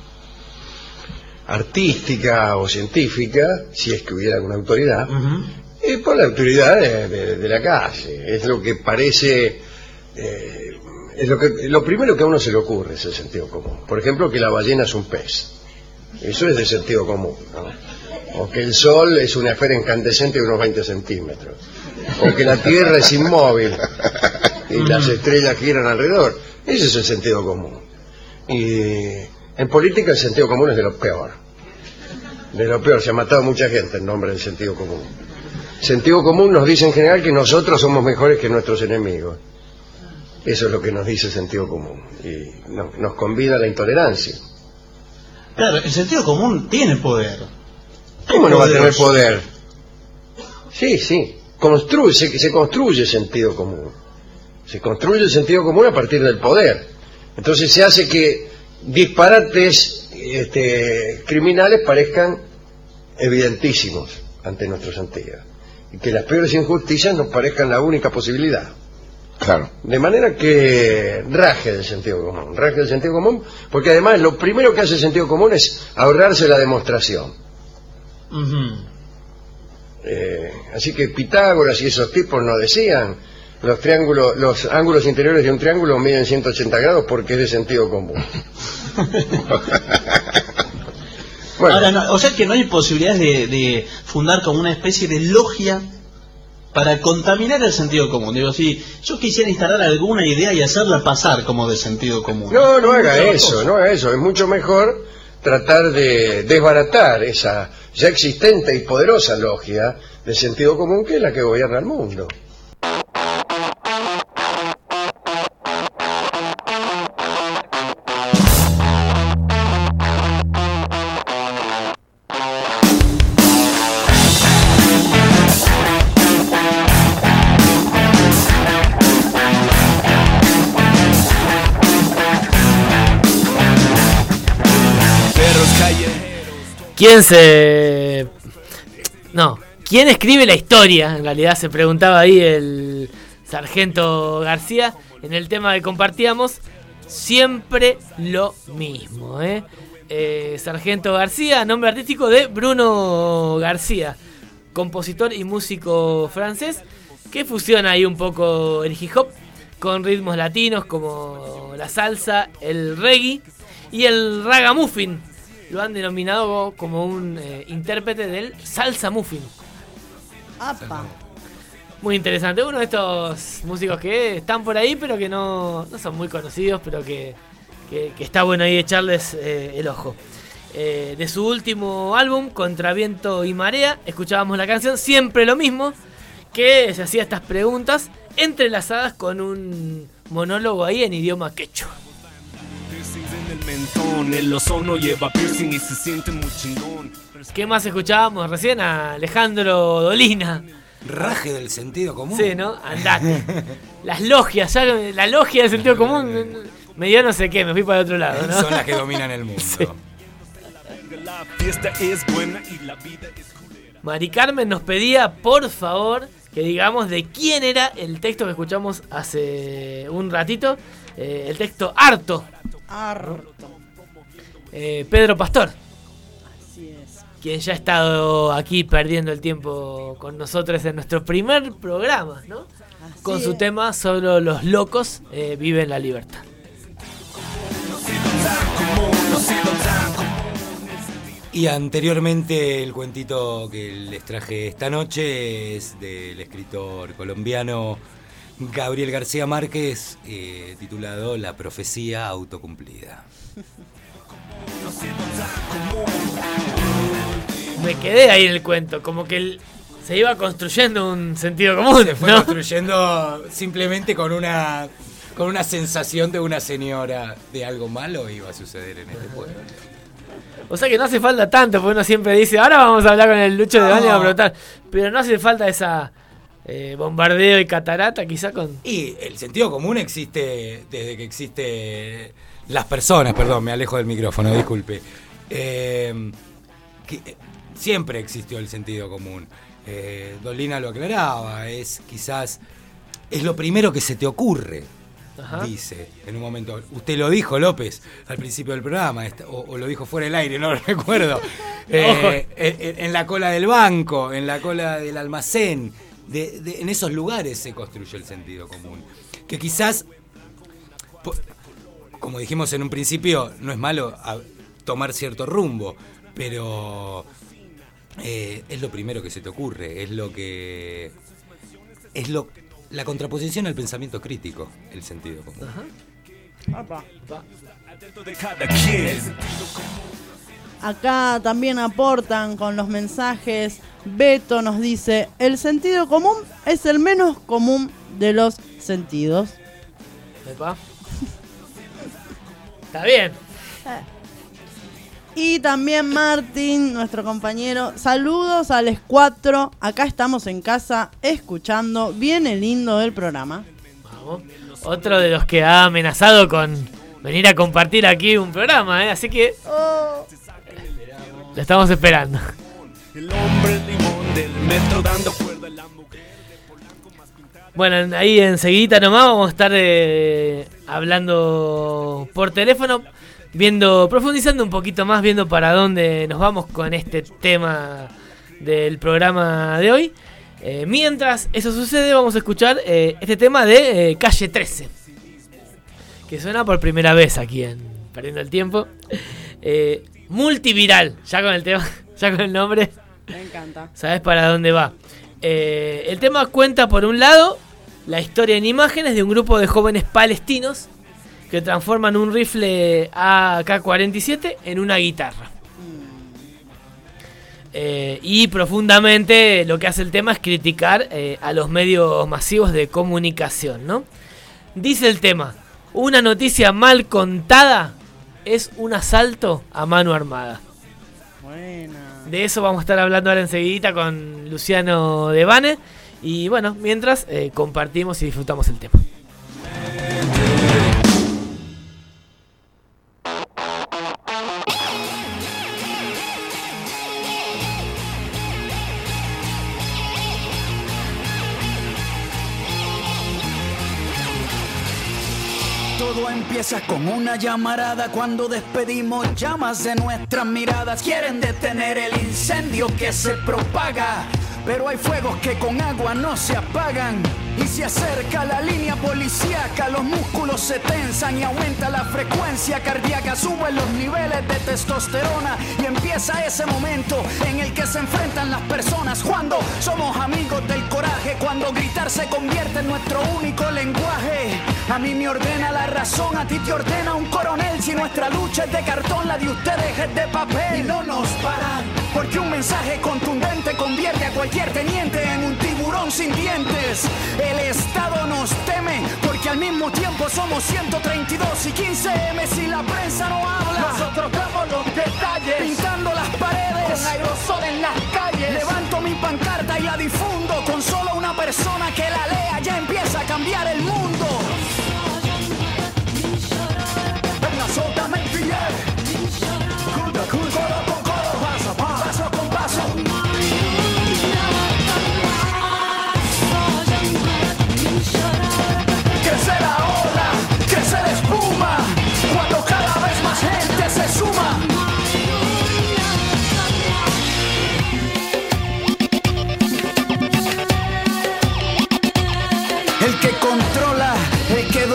Speaker 16: artística o científica, si es que hubiera alguna autoridad, uh-huh. es por la autoridad de, de, de la calle. Es lo que parece, eh, es lo, que, lo primero que a uno se le ocurre es el sentido común. Por ejemplo, que la ballena es un pez. Eso es de sentido común, ¿no? O que el sol es una esfera incandescente de unos veinte centímetros. O que la Tierra es inmóvil y las estrellas giran alrededor. Ese es el sentido común. Y en política el sentido común es de lo peor. De lo peor. Se ha matado mucha gente en nombre del sentido común. Sentido común nos dice en general que nosotros somos mejores que nuestros enemigos. Eso es lo que nos dice el sentido común. Y no, nos convida a la intolerancia.
Speaker 8: Claro, el sentido común tiene poder.
Speaker 16: ¿Cómo no va a tener poder? Sí, sí. Construye, se, se construye el sentido común. Se construye el sentido común a partir del poder. Entonces se hace que disparates este, criminales parezcan evidentísimos ante nuestros sentidos. Y que las peores injusticias nos parezcan la única posibilidad.
Speaker 10: Claro.
Speaker 16: De manera que raje del sentido común. Raje del sentido común, porque además lo primero que hace el sentido común es ahorrarse la demostración.
Speaker 8: Uh-huh.
Speaker 16: Eh, así que Pitágoras y esos tipos nos decían los triángulos, los ángulos interiores de un triángulo miden ciento ochenta grados porque es de sentido común.
Speaker 8: Bueno. Ahora, no, o sea que no hay posibilidades de, de fundar como una especie de logia para contaminar el sentido común. Digo, si yo quisiera instalar alguna idea y hacerla pasar como de sentido común.
Speaker 16: No, no haga eso, no haga eso. Es mucho mejor tratar de desbaratar esa ya existente y poderosa logia del sentido común que es la que gobierna el mundo.
Speaker 5: ¿Quién se... No, ¿quién escribe la historia? En realidad se preguntaba ahí el sargento García en el tema que compartíamos. Siempre lo mismo, ¿eh? Eh, sargento García, nombre artístico de Bruno García, compositor y músico francés que fusiona ahí un poco el hip hop con ritmos latinos como la salsa, el reggae y el ragamuffin. Lo han denominado como un eh, intérprete del salsa muffin.
Speaker 7: ¡Apa!
Speaker 5: Muy interesante. Uno de estos músicos que están por ahí, pero que no, no son muy conocidos, pero que, que, que está bueno ahí echarles eh, el ojo. Eh, de su último álbum, Contra Viento y Marea, escuchábamos la canción Siempre lo mismo, que se hacía estas preguntas entrelazadas con un monólogo ahí en idioma quechua.
Speaker 17: El ozono lleva piercing y se siente muy chingón.
Speaker 5: ¿Qué más escuchábamos recién? A Alejandro Dolina.
Speaker 22: Raje del sentido común.
Speaker 5: Sí, ¿no? Andate. Las logias, ya la logia del sentido común me dio no sé qué, me fui para el otro lado, ¿no?
Speaker 22: Son las que dominan el mundo. Sí.
Speaker 17: La fiesta es buena y la vida es culera.
Speaker 5: Mari Carmen nos pedía, por favor, que digamos de quién era el texto que escuchamos hace un ratito. Eh, el texto Harto.
Speaker 7: Harto.
Speaker 5: Eh, Pedro Pastor.
Speaker 7: Así es.
Speaker 5: Quien ya ha estado aquí perdiendo el tiempo con nosotros en nuestro primer programa, ¿no?
Speaker 7: Así
Speaker 5: con su
Speaker 7: es.
Speaker 5: tema Solo los locos eh, viven la libertad.
Speaker 22: Y anteriormente el cuentito que les traje esta noche es del escritor colombiano Gabriel García Márquez, eh, titulado La profecía autocumplida.
Speaker 5: Me quedé ahí en el cuento, como que el, se iba construyendo un sentido común.
Speaker 22: Se fue
Speaker 5: ¿no?
Speaker 22: construyendo simplemente con una con una sensación de una señora de algo malo iba a suceder en este pueblo.
Speaker 5: O sea que no hace falta tanto, porque uno siempre dice, ahora vamos a hablar con el Lucho de Bani
Speaker 22: No.
Speaker 5: a preguntar. Pero no hace falta esa eh, bombardeo y catarata, quizá con...
Speaker 22: Y el sentido común existe desde que existe las personas, perdón, me alejo del micrófono, disculpe. Eh, que, eh, siempre existió el sentido común. Eh, Dolina lo aclaraba, es quizás, es lo primero que se te ocurre. Ajá. Dice en un momento, usted lo dijo, López, al principio del programa, o, o lo dijo fuera del aire, no lo recuerdo, eh, en, en la cola del banco, en la cola del almacén, de, de, en esos lugares se construye el sentido común, que quizás, como dijimos en un principio, no es malo a, tomar cierto rumbo, pero eh, es lo primero que se te ocurre, es lo que es lo la contraposición al pensamiento crítico, el sentido común.
Speaker 7: Ajá. Apa. Acá también aportan con los mensajes. Beto nos dice, el sentido común es el menos común de los sentidos.
Speaker 5: Epa. Está bien.
Speaker 7: Y también Martín, nuestro compañero, saludos a los cuatro. Acá estamos en casa escuchando. Viene lindo el programa.
Speaker 5: Vamos. Otro de los que ha amenazado con venir a compartir aquí un programa, ¿eh? Así que oh. lo estamos esperando. Bueno, ahí enseguida nomás vamos a estar eh, hablando por teléfono, viendo, profundizando un poquito más, viendo para dónde nos vamos con este tema del programa de hoy. Eh, mientras eso sucede, vamos a escuchar eh, este tema de eh, Calle trece, que suena por primera vez aquí en Perdiendo el Tiempo. Eh, multiviral, ya con el tema, ya con el nombre.
Speaker 7: Me encanta.
Speaker 5: ¿Sabes para dónde va? Eh, el tema cuenta, por un lado, la historia en imágenes de un grupo de jóvenes palestinos que transforman un rifle A K cuarenta y siete en una guitarra. Eh, y profundamente lo que hace el tema es criticar eh, a los medios masivos de comunicación, ¿no? Dice el tema, una noticia mal contada es un asalto a mano armada.
Speaker 7: Buena.
Speaker 5: De eso vamos a estar hablando ahora enseguida con Luciano Devane. Y bueno, mientras eh, compartimos y disfrutamos el tema.
Speaker 12: Todo empieza con una llamarada cuando despedimos llamas de nuestras miradas. Quieren detener el incendio que se propaga, pero hay fuegos que con agua no se apagan. Y se acerca la línea policíaca, los músculos se tensan y aumenta la frecuencia cardíaca, suben los niveles de testosterona y empieza ese momento en el que se enfrentan las personas. Cuando somos amigos del coraje, cuando gritar se convierte en nuestro único lenguaje. A mí me ordena la razón, a ti te ordena un coronel. Si nuestra lucha es de cartón, la de ustedes es de papel. Y no nos paran, porque un mensaje contundente convierte a cualquier teniente en un tiburón sin dientes. El Estado nos teme, porque al mismo tiempo somos ciento treinta y dos y quince eme si la prensa no habla. Nosotros damos los detalles, pintando las paredes con aerosol en las calles. Levanto mi pancarta y la difundo, con solo una persona que la lea ya empieza a cambiar el mundo. Venga, sótame el billete, codo con codo, paso a paso, paso con paso. Crece la ola, crece la espuma, cuando cada vez más gente se suma. El que controla, el que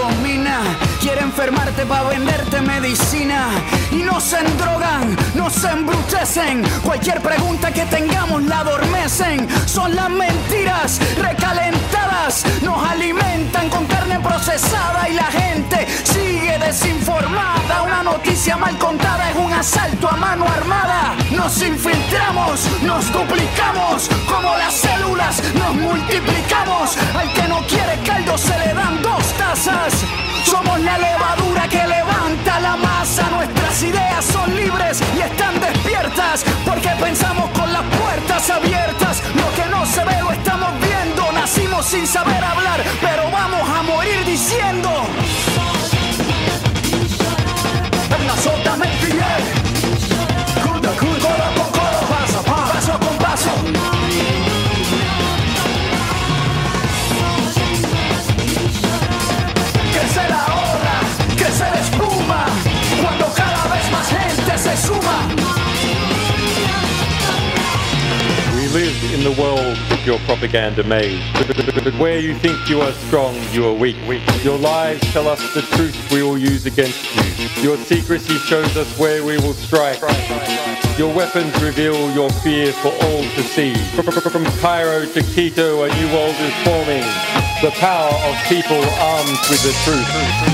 Speaker 12: para venderte medicina y nos endrogan, nos embrutecen. Cualquier pregunta que tengamos la adormecen. Son las mentiras recalentadas, nos alimentan con carne procesada y la gente sigue desinformada. Una noticia mal contada es un asalto a mano armada. Nos infiltramos, nos duplicamos, como las células nos multiplicamos. Al que no quiere caldo se le dan dos tazas. Somos la levadura que levanta la masa. Nuestras ideas son libres y están despiertas, porque pensamos con las puertas abiertas. Lo que no se ve lo estamos viendo. Nacimos sin saber hablar, pero vamos a morir diciendo. Absolutamente bien. Codo con codo, paso a paso, paso con paso. Crece la ola, crece la espuma, cuando cada vez más gente se suma.
Speaker 13: We live in the world of your propaganda maze. But where you think you are strong, you are weak. Your lies tell us the truth we will use against you. Your secrecy shows us where we will strike. Your weapons reveal your fear for all to see. From Cairo to Quito, a new world is forming. The power of people armed with the truth.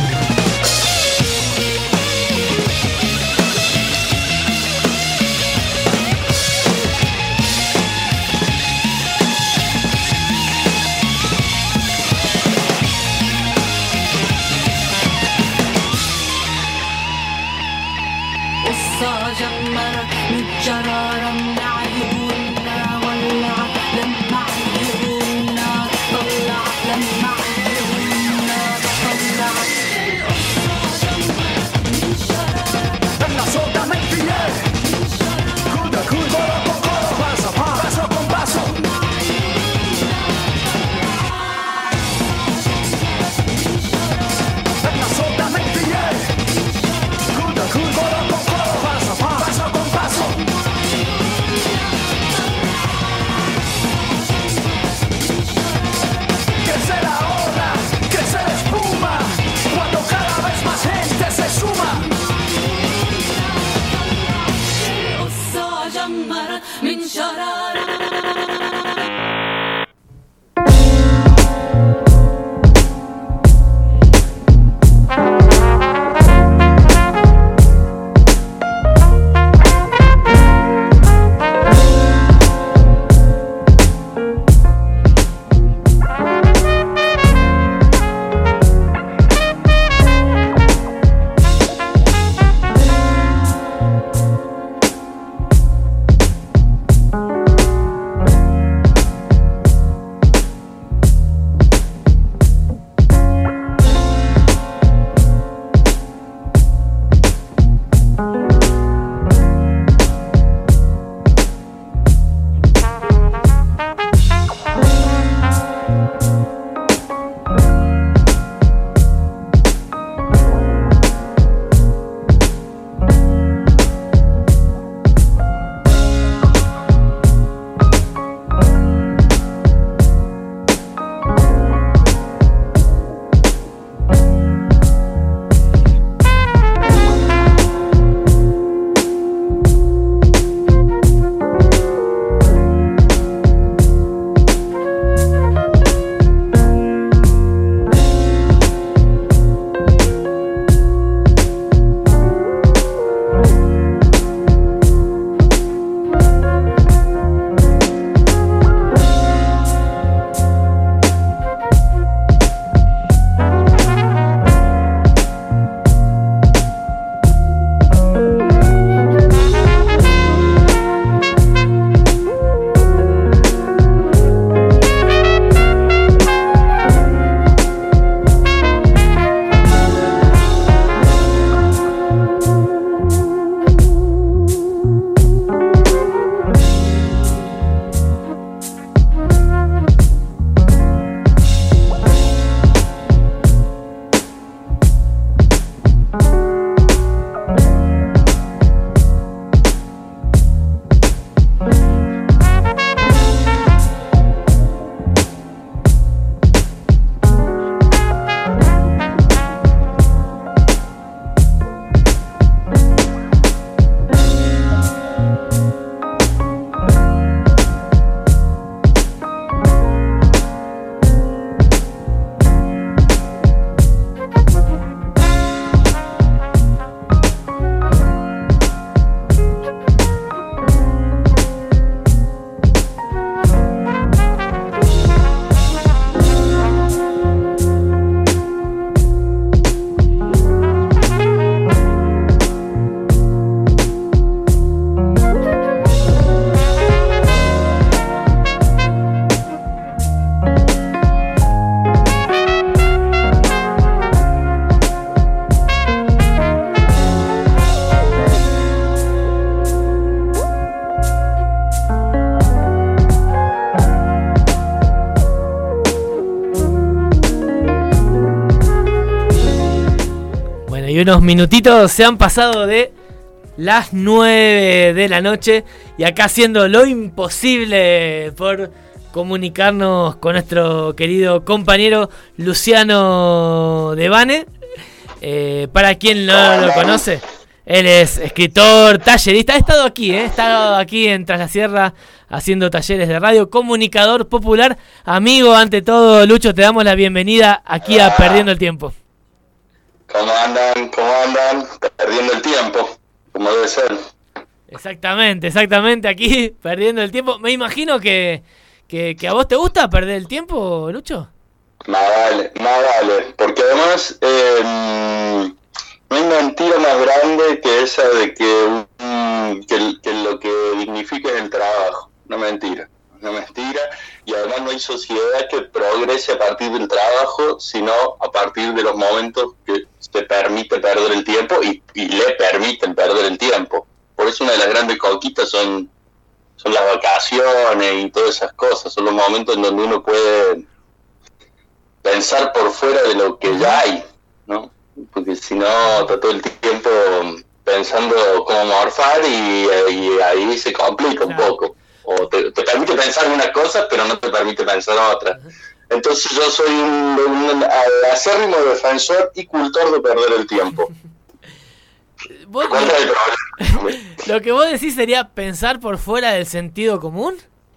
Speaker 5: y unos minutitos se han pasado de las nueve de la noche y acá haciendo lo imposible por comunicarnos con nuestro querido compañero Luciano Devane. Eh, para quien no lo conoce, él es escritor, tallerista, ha estado aquí, eh, ha estado aquí en Tras la Sierra haciendo talleres de radio, comunicador popular, amigo ante todo. Lucho, te damos la bienvenida aquí a Perdiendo el Tiempo.
Speaker 11: ¿Cómo andan? ¿Cómo andan? Perdiendo el tiempo, como debe ser.
Speaker 5: Exactamente, exactamente, aquí perdiendo el tiempo. Me imagino que, que, que a vos te gusta perder el tiempo, Lucho.
Speaker 11: Más vale, más vale, porque además eh, no hay mentira más grande que esa de que, um, que, que lo que dignifica es el trabajo. No mentira, no mentira, y además no hay sociedad que progrese a partir del trabajo, sino a partir de los momentos que se permite perder el tiempo y, y le permiten perder el tiempo. Por eso una de las grandes conquistas son, son las vacaciones y todas esas cosas, son los momentos en donde uno puede pensar por fuera de lo que ya hay, ¿no? Porque si no, está todo el tiempo pensando cómo morfar y, y ahí se complica un poco. O te, te permite pensar una cosa, pero no te permite pensar otra. Entonces yo soy un, un acérrimo defensor y cultor de perder el tiempo.
Speaker 5: ¿Vos, lo que vos decís sería pensar por fuera del sentido común?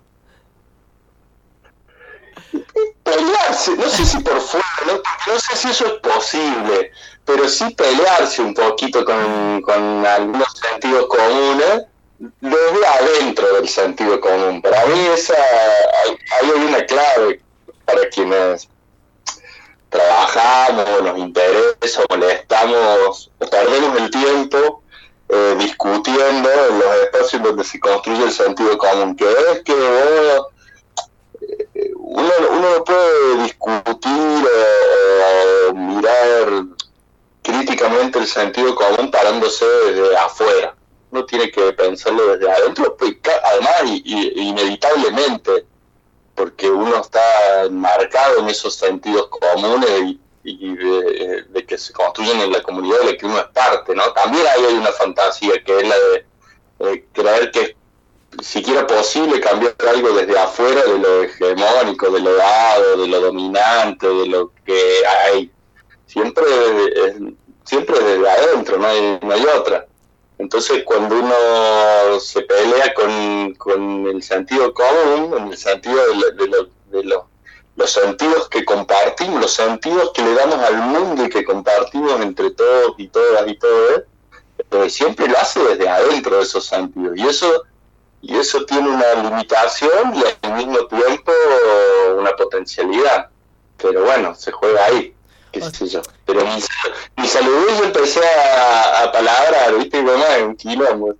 Speaker 11: Pelearse, no sé si por fuera, no, no sé si eso es posible, pero sí pelearse un poquito con, con algunos sentidos comunes desde adentro del sentido común. Para mí esa hay, hay una clave para quienes trabajamos, nos interesa, molestamos, perdemos el tiempo eh, discutiendo en los espacios donde se construye el sentido común, que es que vos, eh, uno, uno no puede discutir o, o mirar críticamente el sentido común parándose desde afuera. Uno tiene que pensarlo desde adentro, pues, además y, y, inevitablemente, porque uno está enmarcado en esos sentidos comunes y, y de, de que se construyen en la comunidad de la que uno es parte, ¿no? También ahí hay una fantasía que es la de, de creer que es siquiera posible cambiar algo desde afuera de lo hegemónico, de lo dado, de lo dominante, de lo que hay. Siempre, es, siempre desde adentro, no hay, no hay otra. Entonces cuando uno se pelea con, con el sentido común, en el sentido de, lo, de, lo, de lo, los sentidos que compartimos, los sentidos que le damos al mundo y que compartimos entre todos y todas y todos, eh, siempre lo hace desde adentro de esos sentidos. Y eso, y eso tiene una limitación y al mismo tiempo una potencialidad. Pero bueno, se juega ahí. Qué sé yo. Pero mi, mi saludé y yo empecé a, a palabrar, ¿viste? Como es un quilombo.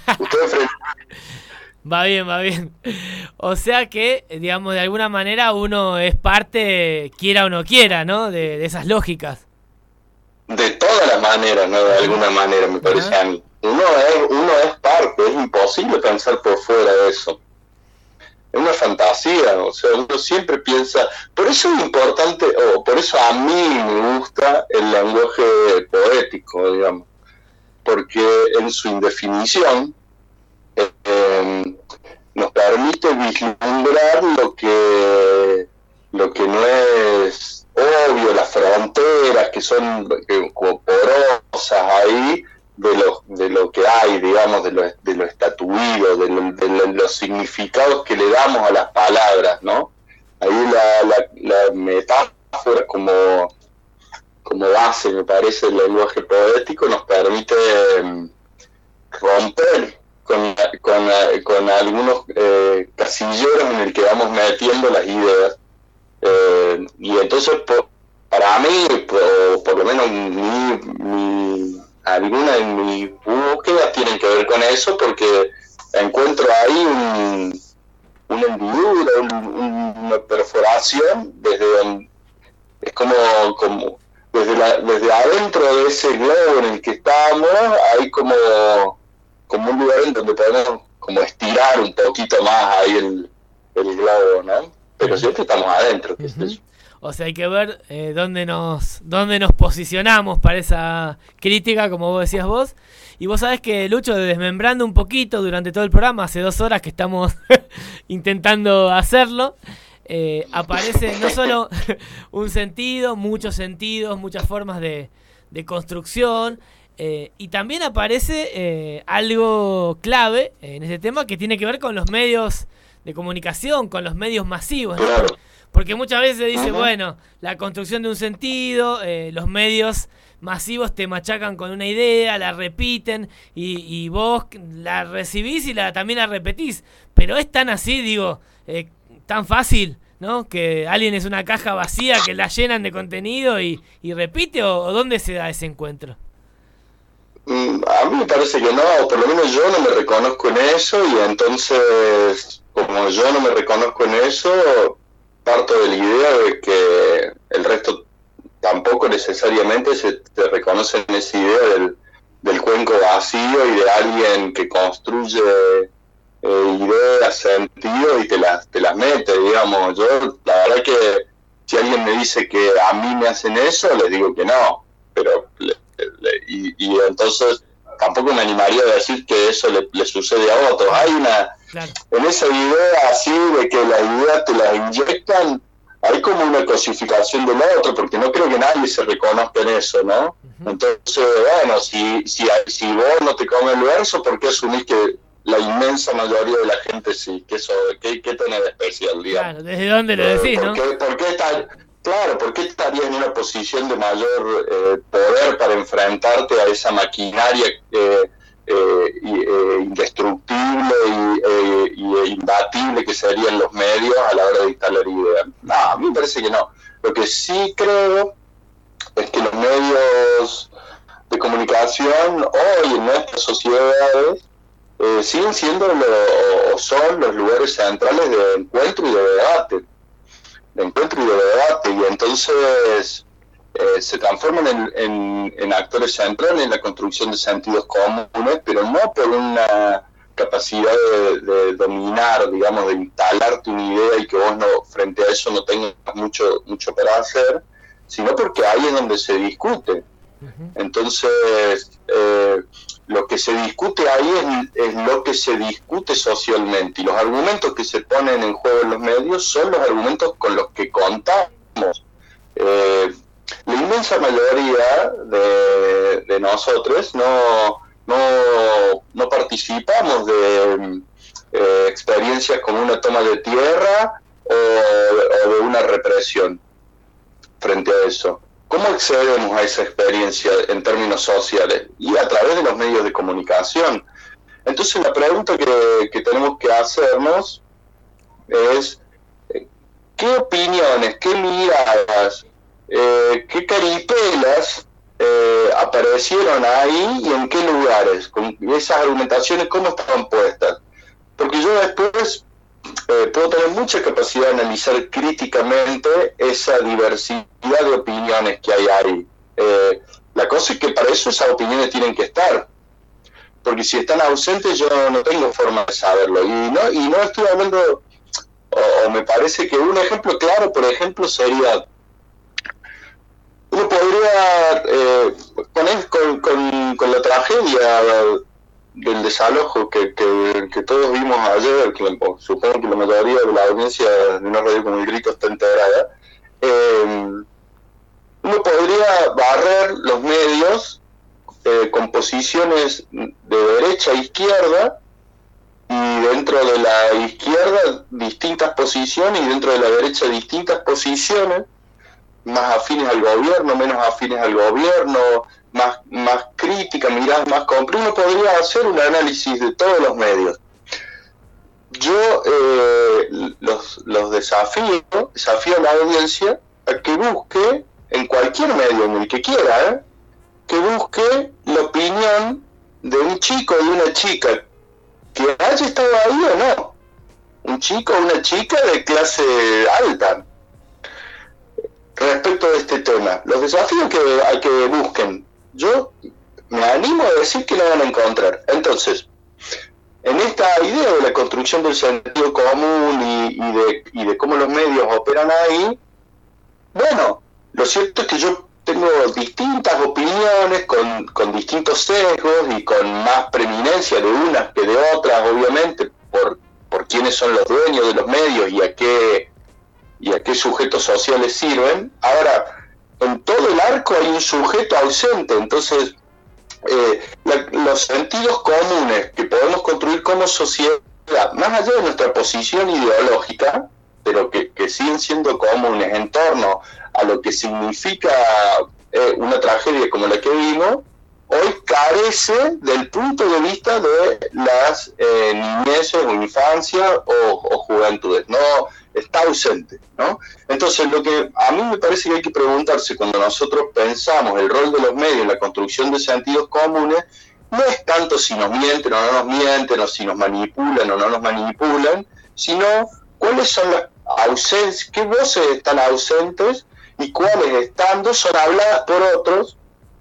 Speaker 5: Va bien, va bien. O sea que, digamos, de alguna manera uno es parte, quiera o no quiera, ¿no? De, de esas lógicas.
Speaker 11: De todas las maneras, ¿no? De alguna manera, me parece a mí. Uno es, uno es parte, es imposible pensar por fuera de eso. Es una fantasía, o sea, uno siempre piensa, por eso es importante, o por eso a mí me gusta el lenguaje poético, digamos, porque en su indefinición eh, eh, nos permite vislumbrar lo que lo que no es obvio, las fronteras que son eh, como porosas ahí, de lo, de lo que hay, digamos, de lo, de lo estatuido, de, lo, de lo, los significados que le damos a las palabras, ¿no? Ahí la, la, la metáfora como, como base, me parece, el lenguaje poético nos permite eh, romper con, con, con algunos eh, casilleros en el que vamos metiendo las ideas. Eh, y entonces, por, para mí, por, por lo menos mi... mi algunas de mis búsquedas tienen que ver con eso, porque encuentro ahí un, una hendidura, un, una perforación desde donde es como, como desde la, desde adentro de ese globo en el que estamos hay como, como un lugar en donde podemos como estirar un poquito más ahí el, el globo, ¿no? Pero siempre estamos adentro, ¿qué es eso?
Speaker 5: O sea, hay que ver eh, dónde nos dónde nos posicionamos para esa crítica, como vos decías vos. Y vos sabés que, Lucho, desmembrando un poquito durante todo el programa, hace dos horas que estamos intentando hacerlo, eh, aparece no solo un sentido, muchos sentidos, muchas formas de, de construcción, eh, y también aparece eh, algo clave en ese tema que tiene que ver con los medios de comunicación, con los medios masivos, ¿no? Porque muchas veces se dice, uh-huh. bueno, la construcción de un sentido, eh, los medios masivos te machacan con una idea, la repiten y, y vos la recibís y la también la repetís. Pero es tan así, digo, eh, tan fácil, ¿no? Que alguien es una caja vacía que la llenan de contenido y, y repite, o, o ¿dónde se da ese encuentro?
Speaker 11: A mí me parece que no, o por lo menos yo no me reconozco en eso, y entonces, como yo no me reconozco en eso, parto de la idea de que el resto tampoco necesariamente se, se reconoce en esa idea del, del cuenco vacío y de alguien que construye eh, ideas, sentido y te las, te las mete, digamos. Yo, la verdad que si alguien me dice que a mí me hacen eso, les digo que no, pero le, le, y, y entonces tampoco me animaría a decir que eso le, le sucede a otros. Hay una, claro. En esa idea así de que las ideas te las inyectan, hay como una cosificación del otro, porque no creo que nadie se reconozca en eso, ¿no? Uh-huh. Entonces, bueno, si, si, si vos no te comes el verso, ¿por qué asumís que la inmensa mayoría de la gente sí? ¿Qué, eso, qué, qué tenés de especial, digamos?
Speaker 5: Claro, ¿desde dónde lo decís,
Speaker 11: ¿por
Speaker 5: no?
Speaker 11: Qué, ¿por qué está, claro, ¿por qué estarías en una posición de mayor eh, poder para enfrentarte a esa maquinaria eh, eh, eh, indestructible y, eh, y eh, imbatible que serían los medios a la hora de instalar ideas? No, a mí me parece que no. Lo que sí creo es que los medios de comunicación hoy en nuestras sociedades eh, siguen siendo lo, o son los lugares centrales de encuentro y de debate. de encuentro y de debate, y entonces eh, se transforman en, en, en actores centrales en la construcción de sentidos comunes, pero no por una capacidad de, de dominar, digamos, de instalarte una idea y que vos no, frente a eso no tengas mucho, mucho para hacer, sino porque ahí es donde se discute. Uh-huh. Entonces, eh, lo que se discute ahí es, es lo que se discute socialmente, y los argumentos que se ponen en juego en los medios son los argumentos con los que contamos. Eh, la inmensa mayoría de, de nosotros no, no, no participamos de eh, experiencias como una toma de tierra o, o de una represión frente a eso. ¿Cómo accedemos a esa experiencia en términos sociales? Y a través de los medios de comunicación. Entonces la pregunta que, que tenemos que hacernos es ¿qué opiniones, qué miradas, eh, qué caripelas eh, aparecieron ahí y en qué lugares? Con esas argumentaciones, ¿cómo estaban puestas? Porque yo después Eh, puedo tener mucha capacidad de analizar críticamente esa diversidad de opiniones que hay ahí. Eh, la cosa es que para eso esas opiniones tienen que estar, porque si están ausentes yo no tengo forma de saberlo, y no, y no estoy hablando, o, o me parece que un ejemplo claro, por ejemplo, sería, uno podría, eh, con, con, con la tragedia del desalojo que, que, que todos vimos ayer, que supongo que la mayoría de la audiencia de una radio como El Grito está enterada, eh, uno podría barrer los medios eh, con posiciones de derecha a izquierda, y dentro de la izquierda distintas posiciones, y dentro de la derecha distintas posiciones, más afines al gobierno, menos afines al gobierno, más, más crítica, miradas más complejas. Uno podría hacer un análisis de todos los medios. Yo eh, los, los desafío, desafío a la audiencia a que busque, en cualquier medio, en el que quiera, ¿eh? que busque la opinión de un chico o de una chica que haya estado ahí o no. Un chico o una chica de clase alta. Respecto de este tema, los desafíos que, a que busquen, yo me animo a decir que lo van a encontrar. Entonces, en esta idea de la construcción del sentido común y, y, de, y de cómo los medios operan ahí, bueno, lo cierto es que yo tengo distintas opiniones con, con distintos sesgos y con más preeminencia de unas que de otras, obviamente, por, por quiénes son los dueños de los medios y a qué, y a qué sujetos sociales sirven. Ahora, en todo el arco hay un sujeto ausente, entonces eh, la, los sentidos comunes que podemos construir como sociedad, más allá de nuestra posición ideológica, pero que, que siguen siendo comunes en torno a lo que significa eh, una tragedia como la que vimos, hoy carece del punto de vista de las eh, niñeces o infancias o, o juventudes, no está ausente, ¿no? Entonces lo que a mí me parece que hay que preguntarse cuando nosotros pensamos el rol de los medios en la construcción de sentidos comunes, no es tanto si nos mienten o no nos mienten, o si nos manipulan o no nos manipulan, sino cuáles son las ausencias, qué voces están ausentes y cuáles estando son habladas por otros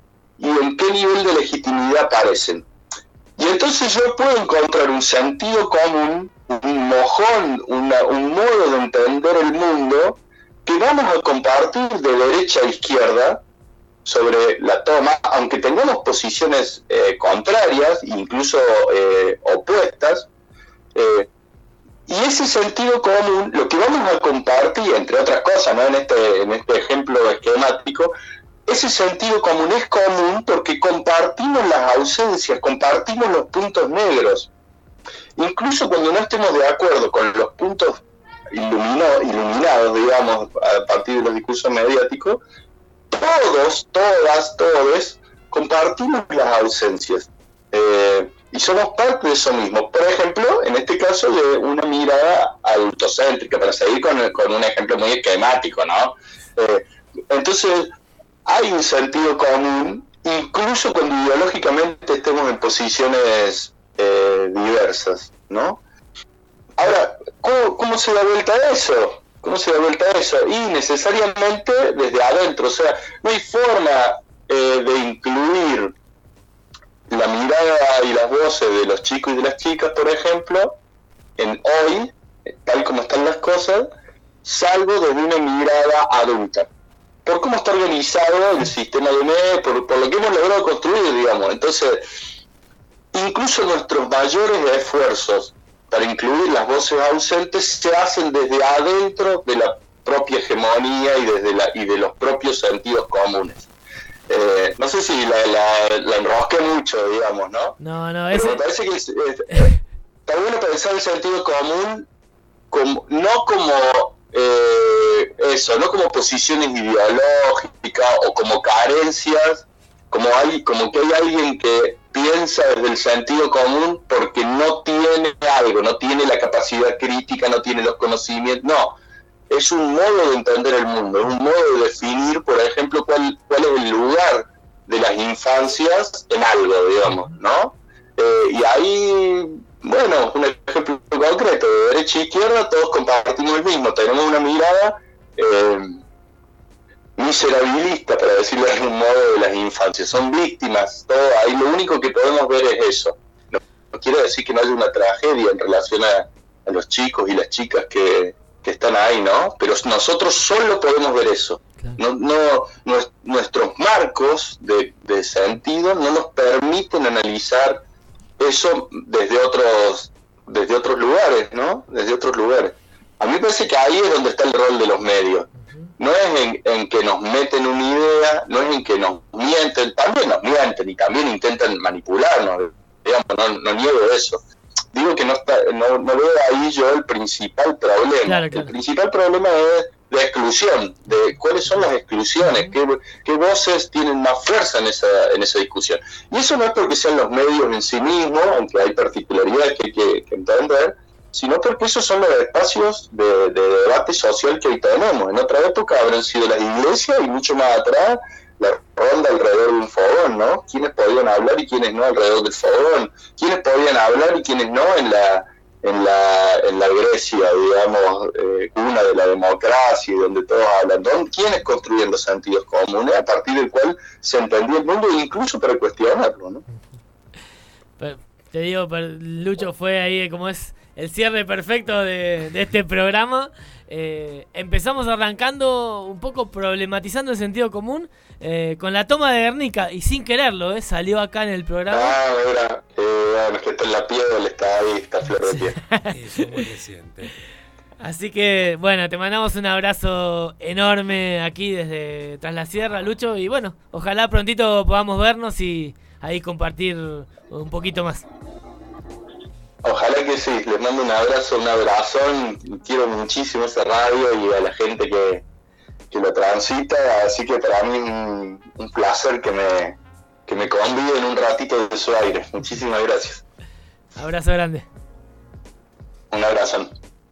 Speaker 11: y en qué nivel de legitimidad aparecen. Y entonces yo puedo encontrar un sentido común, un mojón, una, un modo de entender el mundo que vamos a compartir de derecha a izquierda sobre la toma, aunque tengamos posiciones eh, contrarias, incluso eh, opuestas, eh, y ese sentido común, lo que vamos a compartir, entre otras cosas, ¿no? en este en este ejemplo esquemático, ese sentido común es común porque compartimos las ausencias, compartimos los puntos negros. Incluso cuando no estemos de acuerdo con los puntos ilumino, iluminados, digamos, a partir de los discursos mediáticos, todos, todas, todos compartimos las ausencias. Eh, y somos parte de eso mismo. Por ejemplo, en este caso de una mirada adultocéntrica, para seguir con, con un ejemplo muy esquemático, ¿no? Eh, entonces, hay un sentido común, incluso cuando ideológicamente estemos en posiciones eh, diversas, ¿no? Ahora, ¿cómo, cómo se da vuelta a eso? ¿Cómo se da vuelta a eso? Y necesariamente desde adentro, o sea, no hay forma eh, de incluir la mirada y las voces de los chicos y de las chicas, por ejemplo, en hoy, tal como están las cosas, salvo desde una mirada adulta. Por cómo está organizado el sistema de medios, por, por lo que hemos logrado construir, digamos. Entonces, incluso nuestros mayores esfuerzos para incluir las voces ausentes se hacen desde adentro de la propia hegemonía y desde la y de los propios sentidos comunes. Eh, no sé si la, la, la enrosqué mucho, digamos, ¿no?
Speaker 5: No, no,
Speaker 11: Pero
Speaker 5: ese...
Speaker 11: me parece que es, es, está bueno pensar el sentido común como, no como eh, eso, no como posiciones ideológicas o como carencias, como hay, como que hay alguien que piensa desde el sentido común porque no tiene algo, no tiene la capacidad crítica, no tiene los conocimientos, no. Es un modo de entender el mundo, es un modo de definir, por ejemplo, cuál, cuál es el lugar de las infancias en algo, digamos, ¿no? Eh, y ahí, bueno, un ejemplo concreto, de derecha e izquierda todos compartimos el mismo, tenemos una mirada eh, miserabilista, para decirlo de algún modo, de las infancias, son víctimas, todo, ahí lo único que podemos ver es eso. No, no quiere decir que no haya una tragedia en relación a, a los chicos y las chicas que... que están ahí, ¿no? Pero nosotros solo podemos ver eso. No, no, nuestros marcos de, de sentido no nos permiten analizar eso desde otros, desde otros lugares, ¿no? Desde otros lugares. A mí me parece que ahí es donde está el rol de los medios. No es en, en que nos meten una idea, no es en que nos mienten, también nos mienten y también intentan manipularnos, digamos, no, no niego eso. Digo que no, está, no, no veo ahí yo el principal problema. Claro, claro. El principal problema es la exclusión, de cuáles son las exclusiones, qué, qué voces tienen más fuerza en esa, en esa discusión. Y eso no es porque sean los medios en sí mismos, aunque hay particularidades que hay que, que entender, sino porque esos son los espacios de, de debate social que hoy tenemos. En otra época habrán sido las iglesias y mucho más atrás la ronda alrededor de un fogón, ¿no? ¿Quiénes podían hablar y quiénes no alrededor del fogón? ¿Quiénes podían hablar y quiénes no en la en la en la Grecia, digamos, eh, cuna de la democracia y donde todos hablan? ¿Dónde, ¿Quiénes construyen los sentidos comunes a partir del cual se entendía el mundo, incluso para cuestionarlo, ¿no?
Speaker 5: Pero, te digo, pero Lucho fue ahí, como es el cierre perfecto de, de este programa. Eh, empezamos arrancando un poco problematizando el sentido común eh, con la toma de Guernica y sin quererlo, eh, salió acá en el programa.
Speaker 11: Ah, mira, eh, bueno, es que está en la piel, está ahí, está flor de piel.
Speaker 22: Eso es muy reciente.
Speaker 5: Así que, bueno, te mandamos un abrazo enorme aquí desde Tras la Sierra, Lucho, y bueno, ojalá prontito podamos vernos y ahí compartir un poquito más.
Speaker 11: Ojalá que sí, les mando un abrazo, un abrazón, quiero muchísimo esa radio y a la gente que, que lo transita, así que para mí es un, un placer que me, que me conviden un ratito de su aire. Muchísimas gracias.
Speaker 5: Abrazo grande.
Speaker 11: Un abrazo.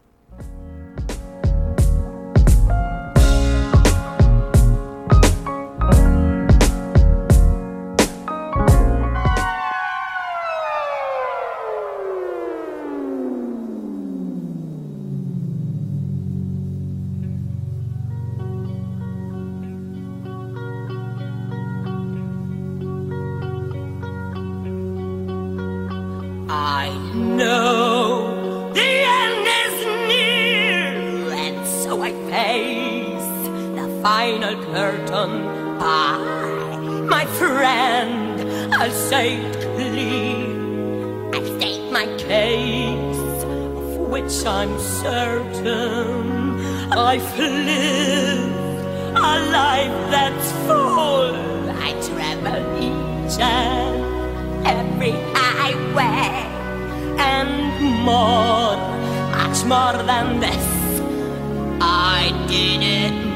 Speaker 3: I know the end is near, and so I face the final curtain. I, my friend, I'll say it clear. I state my case, of which I'm certain. I've lived a life that's full. I travel each and every highway, and more, much more than this, I did it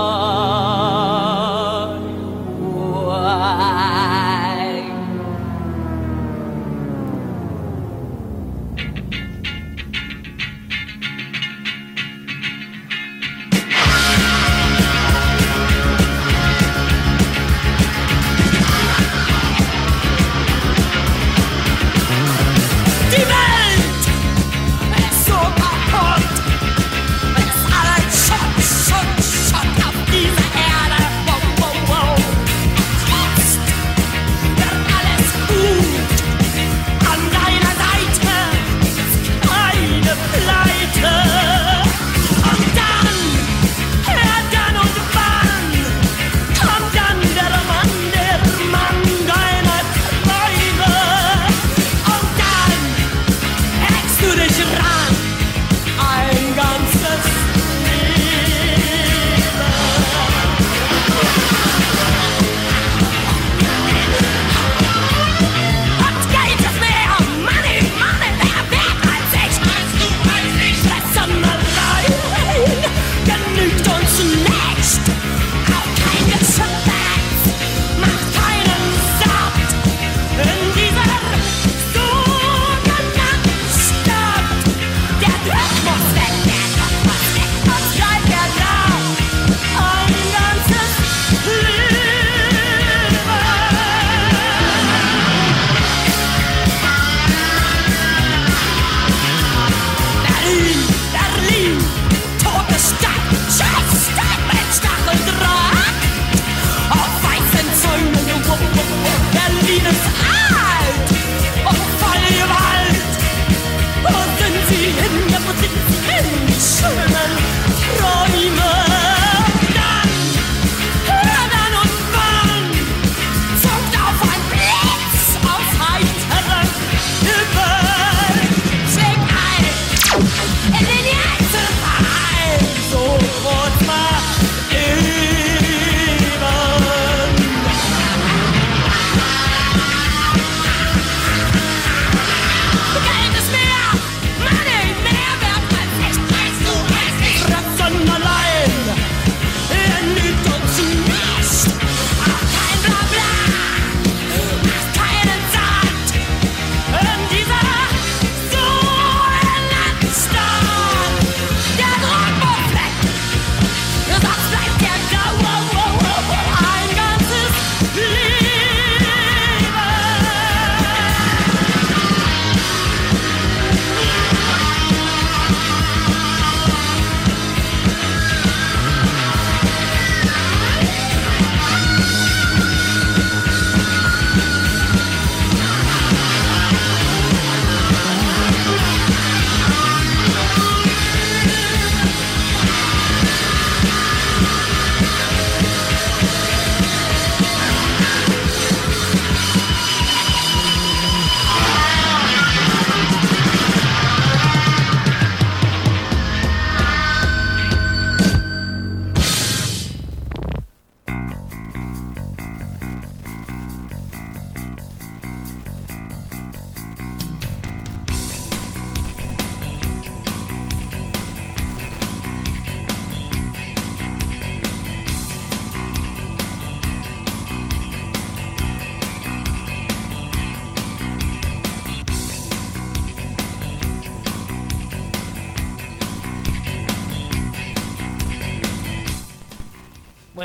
Speaker 3: my way.
Speaker 14: Shut, shut, shut auf diese Erde. Wow, wow, wow.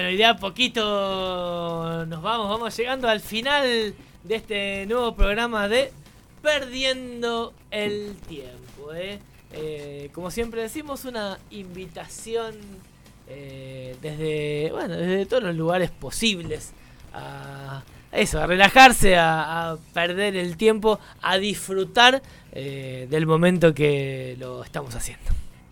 Speaker 5: Bueno, y de a poquito nos vamos, vamos llegando al final de este nuevo programa de Perdiendo el Tiempo. ¿eh? Eh, como siempre decimos, una invitación eh, desde, bueno, desde todos los lugares posibles a eso, a relajarse, a, a perder el tiempo, a disfrutar eh, del momento que lo estamos haciendo.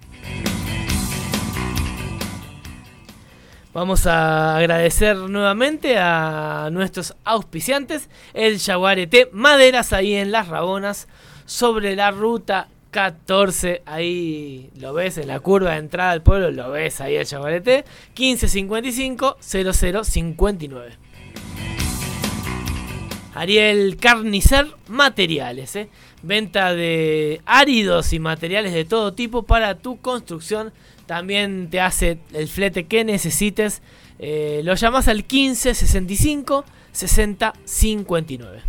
Speaker 5: Vamos a agradecer nuevamente a nuestros auspiciantes, el Yaguareté Maderas ahí en Las Rabonas, sobre la ruta catorce, ahí lo ves en la curva de entrada al pueblo, lo ves ahí el Yaguareté, quince cincuenta y cinco cero cero cincuenta y nueve. Ariel Carnicer Materiales, ¿eh? Venta de áridos y materiales de todo tipo para tu construcción. También te hace el flete que necesites. Eh, lo llamas al quince sesenta y cinco sesenta cincuenta y nueve.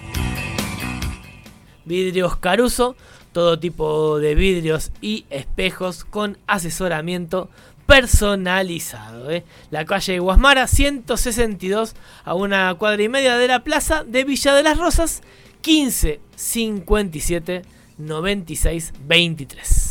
Speaker 5: Vidrios Caruso, todo tipo de vidrios y espejos con asesoramiento personalizado. ¿eh? La calle Guasmara ciento sesenta y dos, a una cuadra y media de la plaza de Villa de las Rosas, quince cincuenta y siete noventa y seis veintitrés.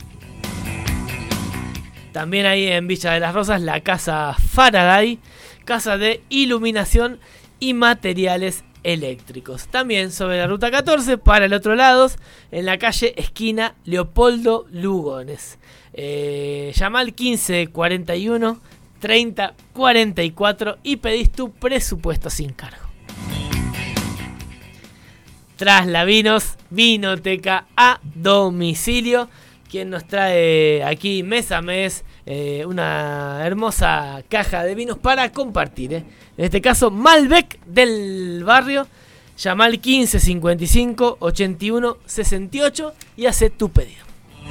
Speaker 5: También ahí en Villa de las Rosas, la casa Faraday, casa de iluminación y materiales eléctricos. También sobre la ruta catorce, para el otro lado, en la calle esquina Leopoldo Lugones. Eh, llama al quince cuarenta y uno treinta cuarenta y cuatro y pedís tu presupuesto sin cargo. Traslavinos, vinoteca a domicilio. Quien nos trae aquí mes a mes eh, una hermosa caja de vinos para compartir. ¿eh? En este caso, Malbec del barrio. Llama al quince cincuenta y cinco ochenta y uno sesenta y ocho y hace tu pedido.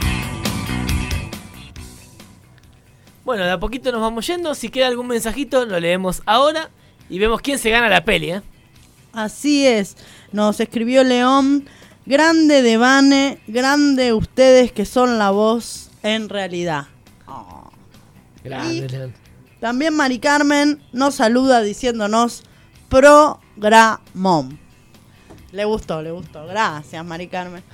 Speaker 5: Bueno, de a poquito nos vamos yendo. Si queda algún mensajito, lo leemos ahora y vemos quién se gana la peli. ¿eh?
Speaker 7: Así es. Nos escribió León. Grande Devane, grande ustedes que son la voz en realidad. Oh.
Speaker 5: Grande, León.
Speaker 7: También Mari Carmen nos saluda diciéndonos programón. Le gustó, le gustó. Gracias, Mari Carmen.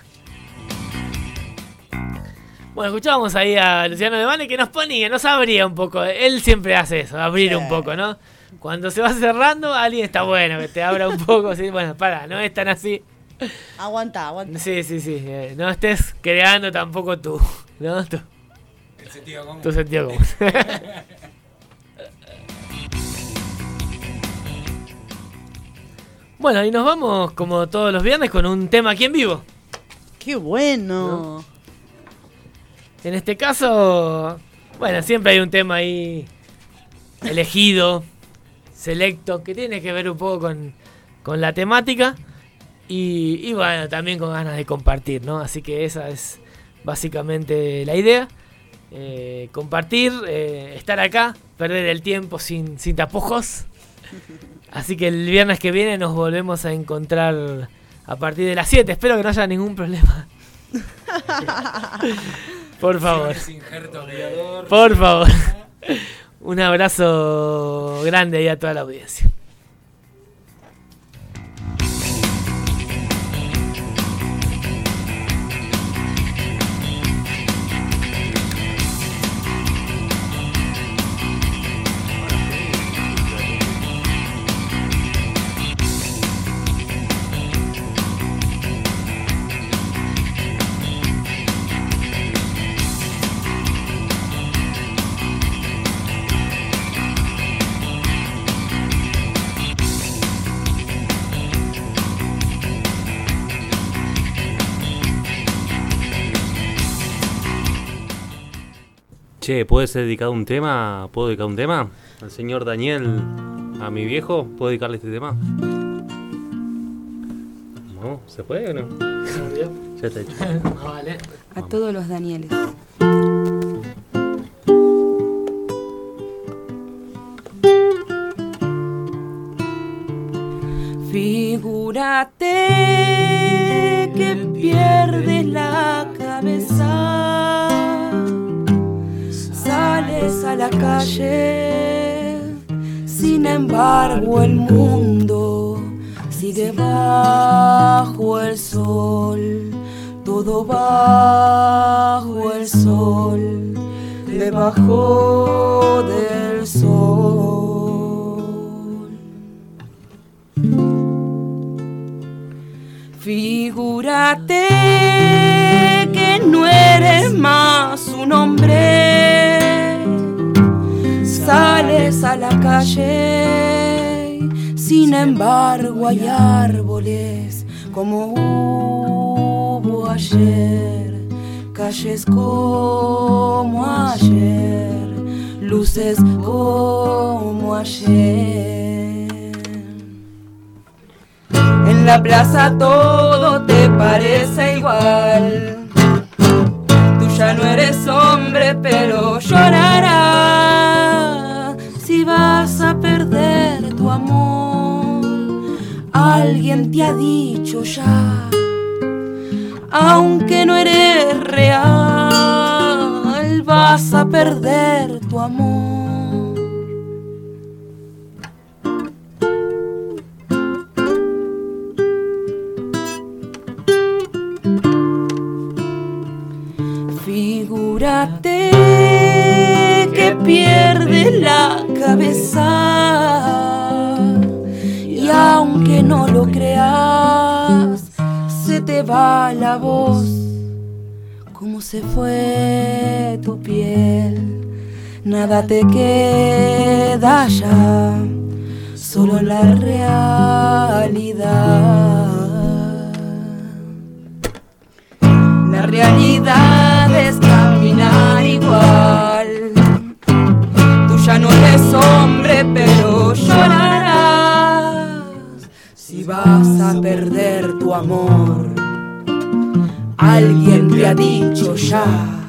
Speaker 5: Bueno, escuchábamos ahí a Luciano Devane que nos ponía, nos abría un poco. Él siempre hace eso, abrir sí. un poco, ¿no? Cuando se va cerrando, alguien está bueno que te abra un poco. ¿sí? Bueno, para, no es tan así.
Speaker 7: Aguanta, aguanta.
Speaker 5: Sí, sí, sí. Eh, no estés creando tampoco tú, ¿no? Tu,
Speaker 22: El sentido común.
Speaker 5: Tu sentido común. Bueno, y nos vamos como todos los viernes con un tema aquí en vivo.
Speaker 7: ¡Qué bueno!
Speaker 5: ¿No? En este caso, bueno, siempre hay un tema ahí elegido, selecto, que tiene que ver un poco con, con la temática. Y, y bueno, también con ganas de compartir, ¿no? Así que esa es básicamente la idea. Eh, compartir, eh, estar acá, perder el tiempo sin, sin tapujos. Así que el viernes que viene nos volvemos a encontrar a partir de las siete. Espero que no haya ningún problema. Por favor. Por favor. Un abrazo grande ahí a toda la audiencia.
Speaker 14: Che, ¿puede ser dedicado un tema? ¿Puedo dedicar un tema? Al señor Daniel, a mi viejo, ¿puedo dedicarle este tema? No, ¿se puede o no? Ya está hecho.
Speaker 5: Ah, vale.
Speaker 15: A todos los Danieles. Figúrate que pierdes la cabeza, sales a la calle Sin embargo el mundo sigue bajo el sol, todo bajo el sol, debajo del sol. Figúrate que no eres más un hombre, sales a la calle, sin embargo hay árboles como hubo ayer, calles como ayer, luces como ayer. En la plaza todo te parece igual, tú ya no eres hombre pero llorarás si vas a perder tu amor. Alguien te ha dicho ya, aunque no eres real, vas a perder tu amor. Figúrate que pierdes la cabeza y aunque no lo creas, se te va la voz, como se fue tu piel, nada te queda ya, solo la realidad. La realidad es caminar igual, tú ya no eres hombre pero llorarás si vas a perder tu amor. Alguien te ha dicho ya,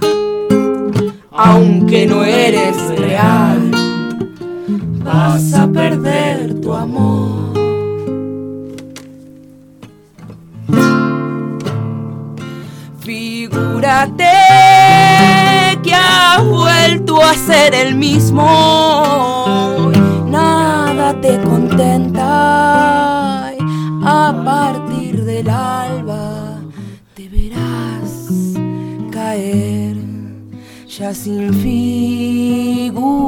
Speaker 15: aunque no eres real, vas a perder tu amor. Figúrate que has vuelto a ser el mismo, nada te contenta, a partir del alba te verás caer ya sin figura.